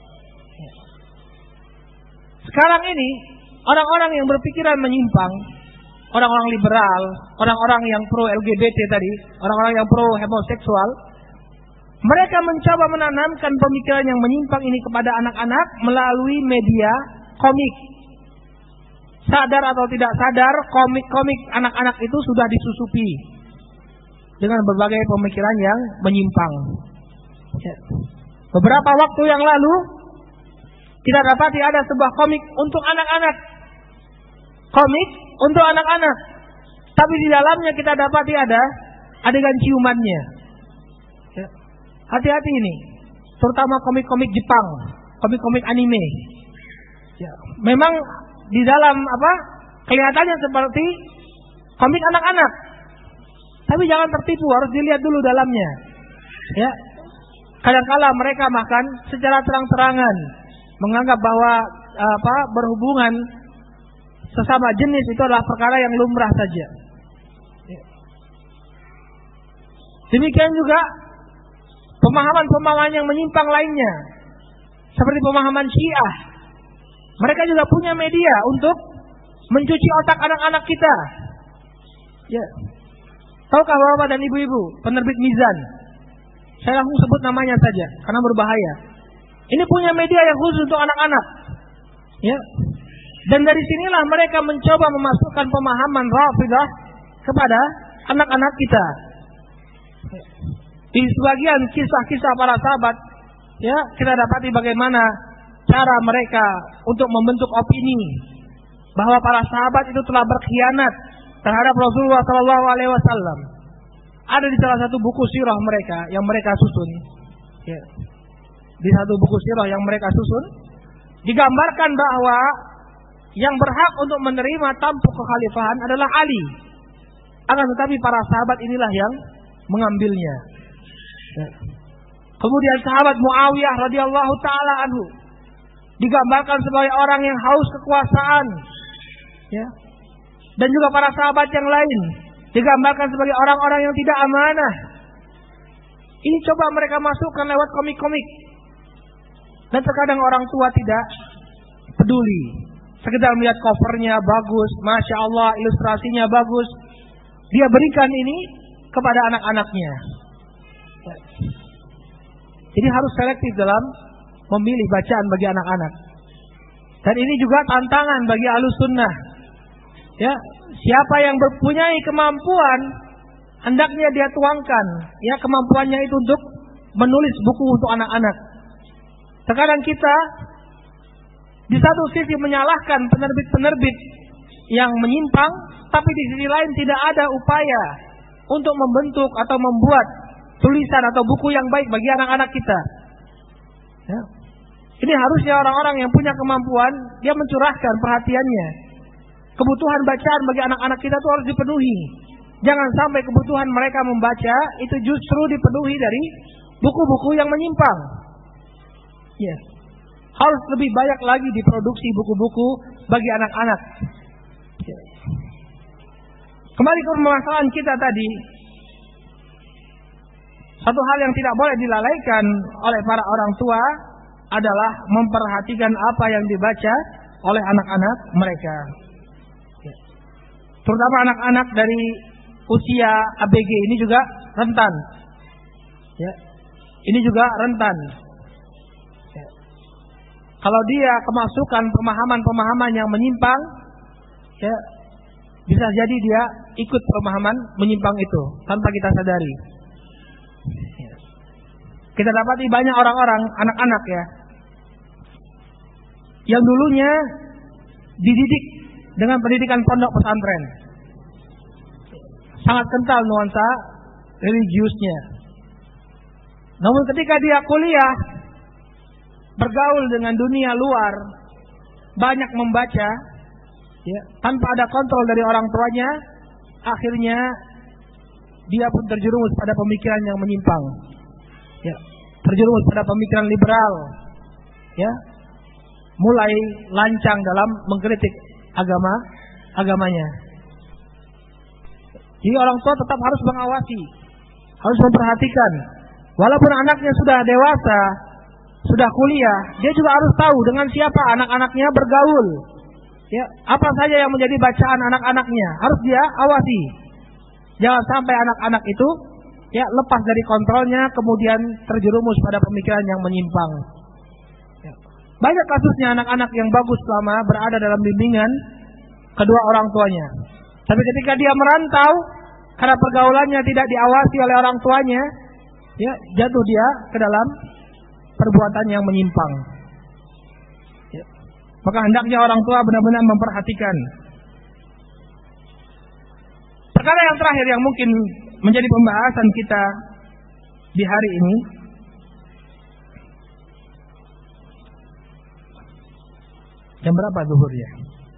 Sekarang ini orang-orang yang berpikiran menyimpang, orang-orang liberal, orang-orang yang pro LGBT tadi, orang-orang yang pro homoseksual, mereka mencoba menanamkan pemikiran yang menyimpang ini kepada anak-anak melalui media komik. Sadar atau tidak sadar, komik-komik anak-anak itu sudah disusupi dengan berbagai pemikiran yang menyimpang. Beberapa waktu yang lalu kita dapati ada sebuah komik untuk anak-anak. Komik untuk anak-anak. Tapi di dalamnya kita dapati ada adegan ciumannya. Hati-hati ini, terutama komik-komik Jepang. komik-komik anime. Ya, memang di dalam kelihatannya seperti komik anak-anak. Tapi jangan tertipu, harus dilihat dulu dalamnya. Ya. Kadang-kala mereka makan secara terang-terangan, menganggap bahwa berhubungan sesama jenis itu adalah perkara yang lumrah saja. Ya. Demikian juga pemahaman-pemahaman yang menyimpang lainnya, seperti pemahaman Syiah. Mereka juga punya media untuk mencuci otak anak-anak kita. Ya. Tahukah Bapak dan Ibu-ibu, penerbit Mizan? Saya langsung sebut namanya saja karena berbahaya. Ini punya media yang khusus untuk anak-anak. Ya. Dan dari sinilah mereka mencoba memasukkan pemahaman Rafidah kepada anak-anak kita. Di sebagian kisah-kisah para sahabat, ya, kita dapati bagaimana cara mereka untuk membentuk opini bahwa para sahabat itu telah berkhianat terhadap Rasulullah SAW. Ada di salah satu buku sirah mereka yang mereka susun. Ya. Di satu buku sirah yang mereka susun digambarkan bahwa yang berhak untuk menerima tampuk kekhalifahan adalah Ali. Akan tetapi para sahabat inilah yang mengambilnya. Ya. Kemudian sahabat Muawiyah radhiyallahu taala anhu digambarkan sebagai orang yang haus kekuasaan. Ya. Dan juga para sahabat yang lain digambarkan sebagai orang-orang yang tidak amanah. Ini coba mereka masukkan lewat komik-komik. Dan terkadang orang tua tidak peduli. Sekedar melihat covernya bagus, Masya Allah, ilustrasinya bagus. Dia berikan ini kepada anak-anaknya. Jadi harus selektif dalam memilih bacaan bagi anak-anak. Dan ini juga tantangan bagi Ahlus Sunnah. Ya, siapa yang mempunyai kemampuan, hendaknya dia tuangkan, ya, kemampuannya itu untuk menulis buku untuk anak-anak. Terkadang kita di satu sisi menyalahkan penerbit-penerbit yang menyimpang, tapi di sisi lain tidak ada upaya untuk membentuk atau membuat tulisan atau buku yang baik bagi anak-anak kita. Ya. Ini harusnya orang-orang yang punya kemampuan, dia mencurahkan perhatiannya. Kebutuhan bacaan bagi anak-anak kita itu harus dipenuhi. Jangan sampai kebutuhan mereka membaca itu justru dipenuhi dari buku-buku yang menyimpang. Ya. Harus lebih banyak lagi diproduksi buku-buku bagi anak-anak. Ya. Kembali ke permasalahan kita tadi. Satu hal yang tidak boleh dilalaikan oleh para orang tua adalah memperhatikan apa yang dibaca oleh anak-anak mereka. Ya. Terutama anak-anak dari usia ABG ini juga rentan. Ya. Ini juga rentan. Ya. Kalau dia kemasukan pemahaman-pemahaman yang menyimpang, ya, bisa jadi dia ikut pemahaman menyimpang itu tanpa kita sadari. Ya. Kita dapati banyak orang-orang, anak-anak ya, yang dulunya dididik dengan pendidikan pondok pesantren, sangat kental nuansa religiusnya. Namun ketika dia kuliah, bergaul dengan dunia luar, banyak membaca, ya, tanpa ada kontrol dari orang tuanya, akhirnya dia pun terjerumus pada pemikiran yang menyimpang, ya, terjerumus pada pemikiran liberal, ya, mulai lancang dalam mengkritik agamanya. Jadi orang tua tetap harus mengawasi, harus memperhatikan. Walaupun anaknya sudah dewasa, sudah kuliah, dia juga harus tahu dengan siapa anak-anaknya bergaul. Ya, apa saja yang menjadi bacaan anak-anaknya harus dia awasi. Jangan sampai anak-anak itu, ya, lepas dari kontrolnya kemudian terjerumus pada pemikiran yang menyimpang. Ya. Banyak kasusnya anak-anak yang bagus selama berada dalam bimbingan kedua orang tuanya. Tapi ketika dia merantau, karena pergaulannya tidak diawasi oleh orang tuanya, ya, jatuh dia ke dalam perbuatan yang menyimpang. Ya. Maka hendaknya orang tua benar-benar memperhatikan. Perkara yang terakhir yang mungkin menjadi pembahasan kita di hari ini Jam berapa zuhurnya?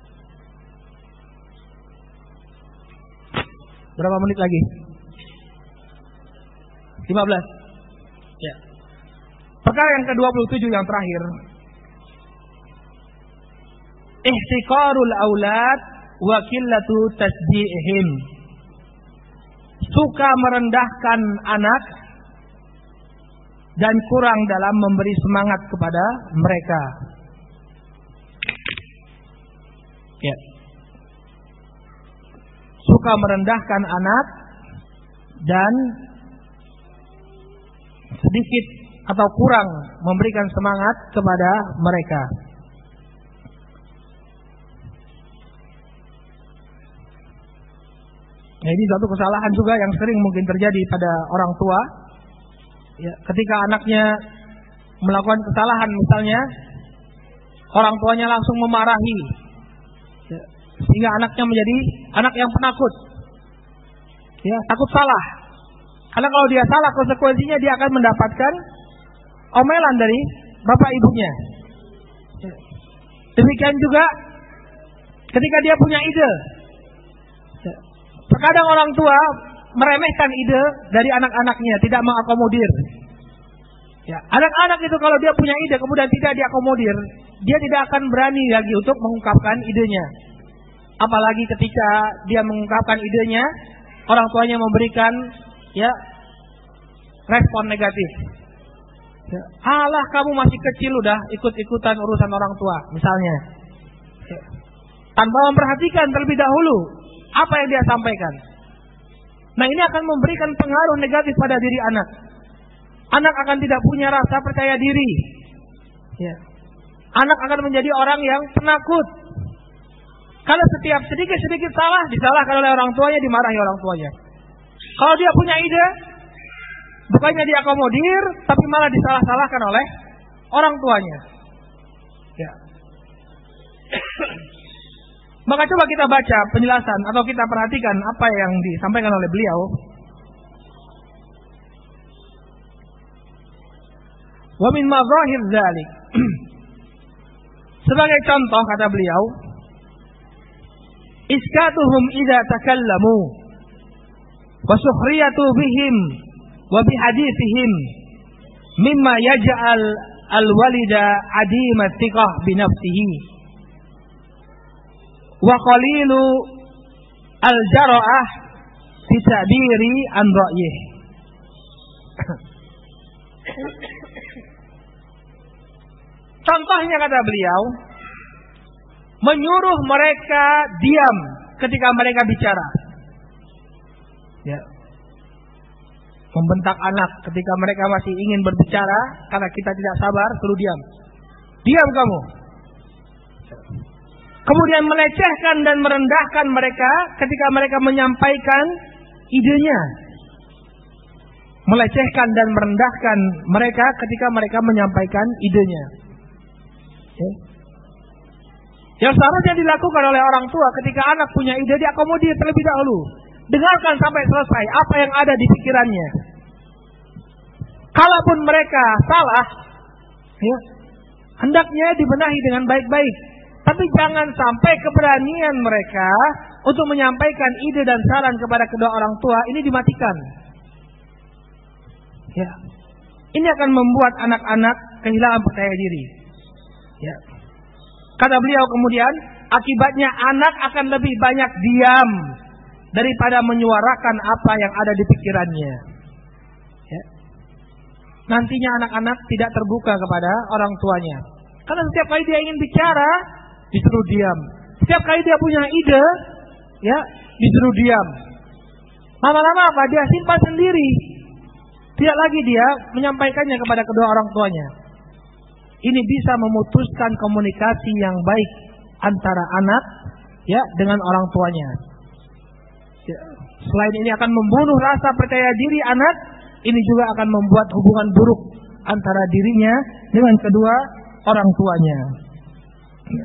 Berapa menit lagi? 15. Ya. Perkara yang ke-27 yang terakhir. Ihtiqarul aulad wa qillatu tasdi'ihim. Suka merendahkan anak dan kurang dalam memberi semangat kepada mereka. Ya. Suka merendahkan anak dan sedikit atau kurang memberikan semangat kepada mereka. Nah, ini suatu kesalahan juga yang sering mungkin terjadi pada orang tua. Ya, ketika anaknya melakukan kesalahan misalnya, orang tuanya langsung memarahi, ya, sehingga anaknya menjadi anak yang penakut. Ya, takut salah. Karena kalau dia salah, konsekuensinya dia akan mendapatkan omelan dari bapak ibunya. Ya. Demikian juga ketika dia punya ide. Ya. Terkadang orang tua meremehkan ide dari anak-anaknya, tidak mengakomodir. Ya, anak-anak itu kalau dia punya ide kemudian tidak diakomodir, dia tidak akan berani lagi untuk mengungkapkan idenya. Apalagi ketika dia mengungkapkan idenya, orang tuanya memberikan respon negatif. Ya, alah kamu masih kecil udah ikut-ikutan urusan orang tua, misalnya. Ya, tanpa memperhatikan terlebih dahulu apa yang dia sampaikan. Nah, ini akan memberikan pengaruh negatif pada diri anak. Anak akan tidak punya rasa percaya diri. Ya. Anak akan menjadi orang yang penakut. Kalau setiap sedikit salah, disalahkan oleh orang tuanya, dimarahi orang tuanya. Kalau dia punya ide, bukannya diakomodir, tapi malah disalah-salahkan oleh orang tuanya. Ya. Maka coba kita baca penjelasan atau kita perhatikan apa yang disampaikan oleh beliau. Wa min mazahir dzalik. Sebagai contoh kata beliau, iskatuhum idza takallamu wa sukhriyatu bihim wa bihadithihim mimma yaj'al al-walida adima thiqah bi nafsihi wa qalilu al-jara'ah fi ta'biri an ra'yih. Contohnya kata beliau, menyuruh mereka diam ketika mereka bicara. Ya. Membentak anak ketika mereka masih ingin berbicara karena kita tidak sabar, suruh diam. Diam kamu. Kemudian melecehkan dan merendahkan mereka ketika mereka menyampaikan idenya. Melecehkan dan merendahkan mereka ketika mereka menyampaikan idenya. Okay. Yang seharusnya dilakukan oleh orang tua ketika anak punya ide, diakomodir terlebih dahulu. Dengarkan sampai selesai apa yang ada di pikirannya. Kalaupun mereka salah, ya, hendaknya dibenahi dengan baik-baik. Tapi jangan sampai keberanian mereka untuk menyampaikan ide dan saran kepada kedua orang tua ini dimatikan. Ya. Ini akan membuat anak-anak kehilangan percaya diri. Ya. Kata beliau kemudian, akibatnya anak akan lebih banyak diam daripada menyuarakan apa yang ada di pikirannya. Ya. Nantinya anak-anak tidak terbuka kepada orang tuanya. Karena setiap kali dia ingin bicara, disuruh diam. Setiap kali dia punya ide, ya, disuruh diam. Lama-lama apa? Dia simpan sendiri. Tidak lagi dia menyampaikannya kepada kedua orang tuanya. Ini bisa memutuskan komunikasi yang baik antara anak, ya, dengan orang tuanya. Ya. Selain ini akan membunuh rasa percaya diri anak, ini juga akan membuat hubungan buruk antara dirinya dengan kedua orang tuanya. Ya.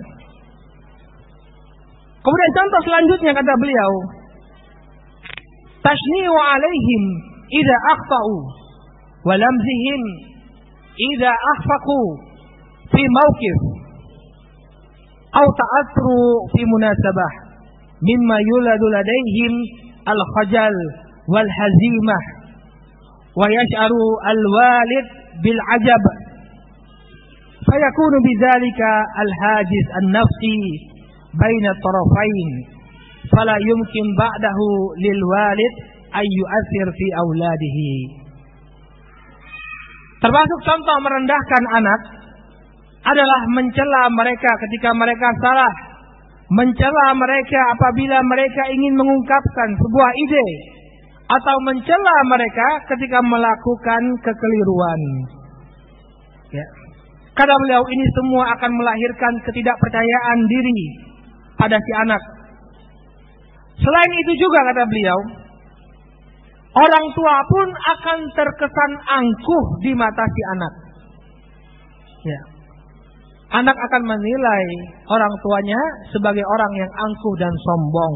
Kemudian contoh selanjutnya kata beliau, tashni'u alaihim idza akhta'u wa lamzihim idza akhfaqu fi mawqif Au ta'athru fi munasabah mimma yuladu ladaihim al-khajal wal hazimah wa yash'aru al-walid bil ajab fayakunu bidzalika al-hajiz an-nafsi baina tarafain fala yumkin ba'dahu lil walid ay yu'athir fi auladihi. Termasuk contoh merendahkan anak adalah mencela mereka ketika mereka salah, mencela mereka apabila mereka ingin mengungkapkan sebuah ide, atau mencela mereka ketika melakukan kekeliruan. Ya. Kata beliau, ini semua akan melahirkan ketidakpercayaan diri pada si anak. Selain itu juga kata beliau, orang tua pun akan terkesan angkuh di mata si anak. Ya. Anak akan menilai orang tuanya sebagai orang yang angkuh dan sombong.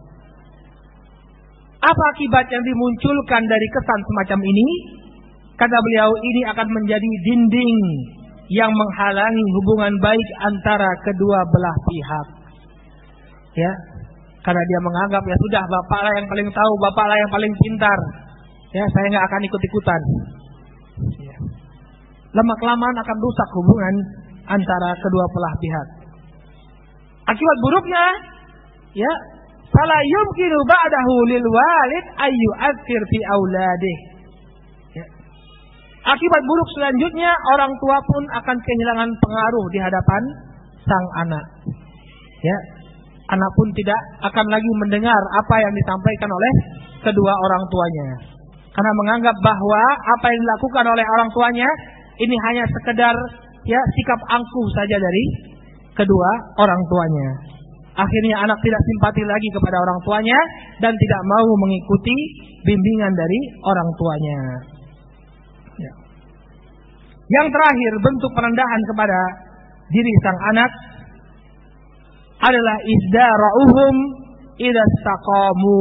Apa akibat yang dimunculkan dari kesan semacam ini? Kata beliau, ini akan menjadi dinding yang menghalangi hubungan baik antara kedua belah pihak. Ya, karena dia menganggap ya sudah bapaklah yang paling tahu, bapaklah yang paling pintar. Ya, saya nggak akan ikut-ikutan. Ya. Lama-kelamaan akan rusak hubungan antara kedua belah pihak. Akibat buruknya, ya, fala yumkinu ba'dahu lil walid ayyu athir fi auladih. Ya. Akibat buruk selanjutnya, orang tua pun akan kehilangan pengaruh di hadapan sang anak. Ya. Anak pun tidak akan lagi mendengar apa yang disampaikan oleh kedua orang tuanya. Karena menganggap bahwa apa yang dilakukan oleh orang tuanya ini hanya sekedar ya sikap angkuh saja dari kedua orang tuanya. Akhirnya anak tidak simpati lagi kepada orang tuanya dan tidak mau mengikuti bimbingan dari orang tuanya. Ya. Yang terakhir, bentuk perendahan kepada diri sang anak adalah izdara'uhum idza istaqamu.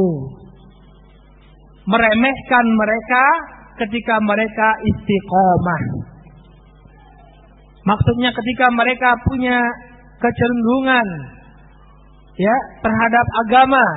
Meremehkan mereka ketika mereka istiqomah. Maksudnya ketika mereka punya kecenderungan ya terhadap agama,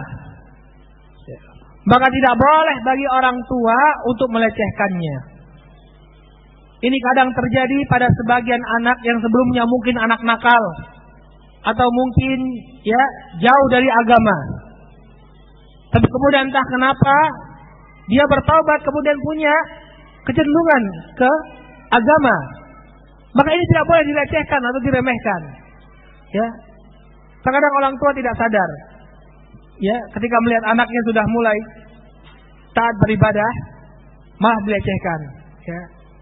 maka tidak boleh bagi orang tua untuk melecehkannya. Ini kadang terjadi pada sebagian anak yang sebelumnya mungkin anak nakal atau mungkin ya jauh dari agama. Tapi kemudian entah kenapa dia bertaubat kemudian punya kecenderungan ke agama. Maka ini tidak boleh dilecehkan atau diremehkan. Ya. Terkadang orang tua tidak sadar. Ya, ketika melihat anaknya sudah mulai taat beribadah, malah dilecehkan. Ya.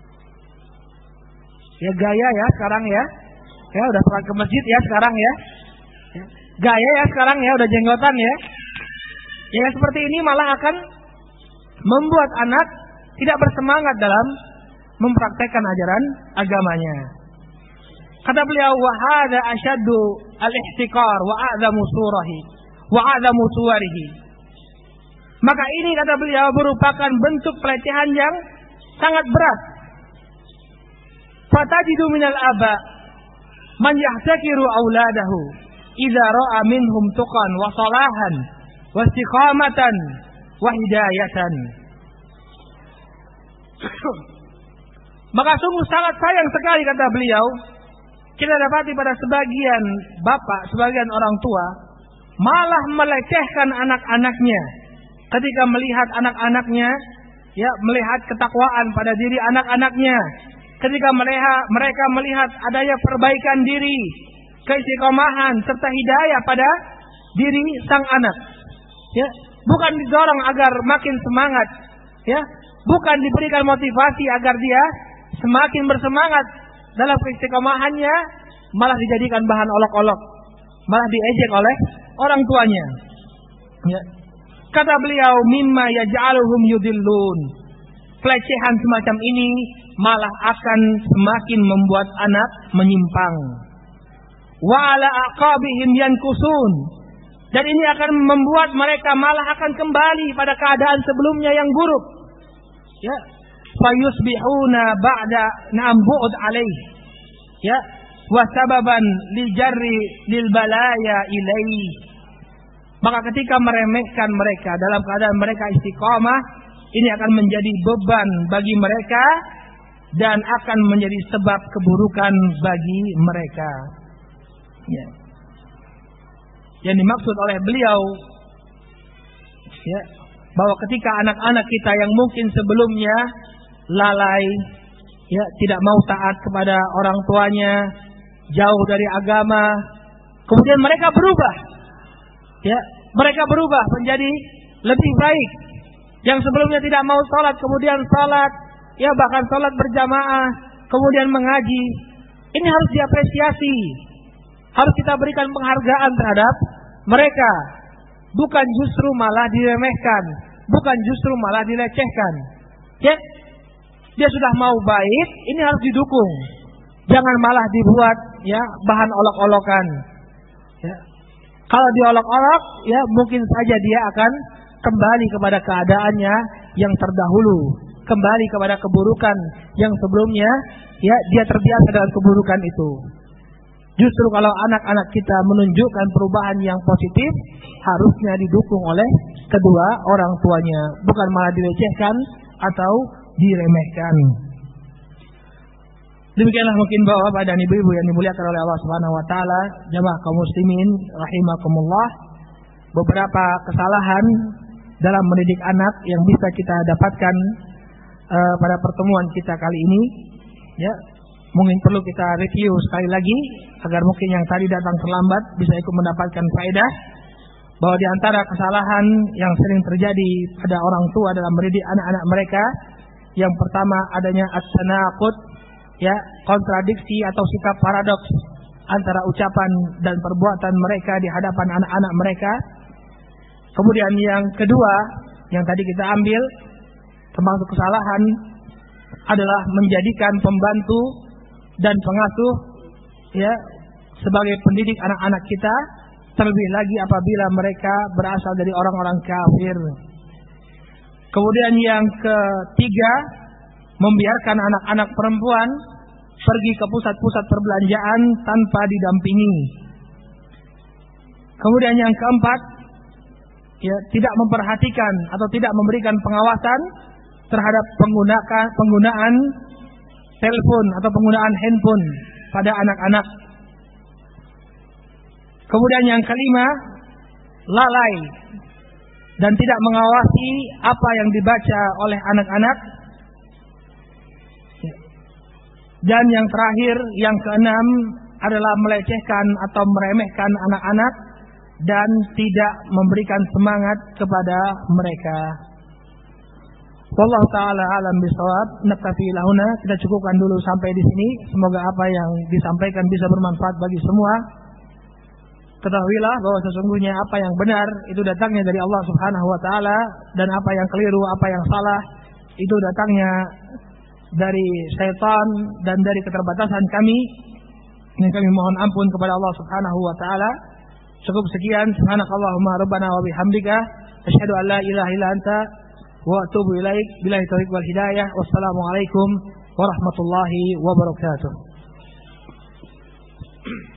Ya gaya ya sekarang ya. Ya udah pernah ke masjid ya sekarang ya. Ya. Gaya ya sekarang ya udah jenggotan ya. Ya seperti ini malah akan membuat anak tidak bersemangat dalam mempraktekkan ajaran agamanya. Kata beliau, wa hadza ashaddu al-ihtiqar wa a'zamu surahi wa a'zamu suwarihi. Maka ini kata beliau merupakan bentuk pelecehan yang sangat berat. Fatajidu minal aba man yahtakiru auladahu idza ra'a minhum tuqan wa salahan wa istiqamatan wa hidayatan. Maka sungguh sangat sayang sekali kata beliau, kita dapati pada sebagian bapak, sebagian orang tua malah melecehkan anak-anaknya ketika melihat anak-anaknya ya melihat ketakwaan pada diri anak-anaknya, ketika mereka melihat adanya perbaikan diri, keistiqomahan serta hidayah pada diri sang anak. Ya, bukan didorong agar makin semangat, ya, bukan diberikan motivasi agar dia semakin bersemangat dalam keistiqomahannya, malah dijadikan bahan olok-olok, malah diejek oleh orang tuanya. Ya. Kata beliau, mimma yaj'aluhum yudillun. Pelecehan semacam ini malah akan semakin membuat anak menyimpang. Wa ala aqabihim yankusun. Dan ini akan membuat mereka malah akan kembali pada keadaan sebelumnya yang buruk. Ya. Fayusbihuna ba'da bu'd alaih. Ya, wa sababan li jarri lil balaya ilaihi. Maka ketika meremehkan mereka dalam keadaan mereka istiqamah, ini akan menjadi beban bagi mereka dan akan menjadi sebab keburukan bagi mereka. Ya. Yang dimaksud oleh beliau, ya, bahwa ketika anak-anak kita yang mungkin sebelumnya lalai, ya, tidak mau taat kepada orang tuanya, jauh dari agama, kemudian mereka berubah, ya, mereka berubah menjadi lebih baik. Yang sebelumnya tidak mau sholat, kemudian sholat, ya, bahkan sholat berjamaah, kemudian mengaji. Ini harus diapresiasi, harus kita berikan penghargaan terhadap mereka, bukan justru malah diremehkan, bukan justru malah dilecehkan. Ya, dia sudah mau baik, ini harus didukung. Jangan malah dibuat, ya, bahan olok-olokan. Ya. Kalau diolok-olok, ya, mungkin saja dia akan kembali kepada keadaannya yang terdahulu, kembali kepada keburukan yang sebelumnya, ya, dia terbiasa dengan keburukan itu. Justru kalau anak-anak kita menunjukkan perubahan yang positif, harusnya didukung oleh kedua orang tuanya, bukan malah dilecehkan atau diremehkan. Demikianlah mungkin Bapak dan Ibu-ibu yang dimuliakan oleh Allah Subhanahu wa taala, jamaah kaum muslimin rahimakumullah, beberapa kesalahan dalam mendidik anak yang bisa kita dapatkan pada pertemuan kita kali ini, ya, mungkin perlu kita review sekali lagi agar mungkin yang tadi datang terlambat bisa ikut mendapatkan faedah. Bahwa di antara kesalahan yang sering terjadi pada orang tua dalam mendidik anak-anak mereka, yang pertama adanya at-tanaqud, ya, kontradiksi atau sikap paradoks antara ucapan dan perbuatan mereka di hadapan anak-anak mereka. Kemudian yang kedua yang tadi kita ambil termasuk kesalahan adalah menjadikan pembantu dan pengasuh, ya, sebagai pendidik anak-anak kita, terlebih lagi apabila mereka berasal dari orang-orang kafir. Kemudian yang ketiga, membiarkan anak-anak perempuan pergi ke pusat-pusat perbelanjaan tanpa didampingi. Kemudian yang keempat, ya, tidak memperhatikan atau tidak memberikan pengawasan terhadap penggunaan telepon atau penggunaan handphone pada anak-anak. Kemudian yang kelima, lalai dan tidak mengawasi apa yang dibaca oleh anak-anak. Dan yang terakhir, yang keenam adalah melecehkan atau meremehkan anak-anak dan tidak memberikan semangat kepada mereka. Wallahu ta'ala alam bisawab. Naktafi lahuna, kita cukupkan dulu sampai di sini. Semoga apa yang disampaikan bisa bermanfaat bagi semua. Ketahuilah bahwa sesungguhnya apa yang benar itu datangnya dari Allah Subhanahu wa taala, dan apa yang keliru, apa yang salah itu datangnya dari syaitan dan dari keterbatasan kami. Dan kami mohon ampun kepada Allah Subhanahu wa taala. Cukup sekian. Subhanakallahumma rabbana wa bihamdika asyhadu an la ilaha illa anta wa atubu ilaik. Billahi taufiq wal hidayah. Wassalamualaikum warahmatullahi wabarakatuh.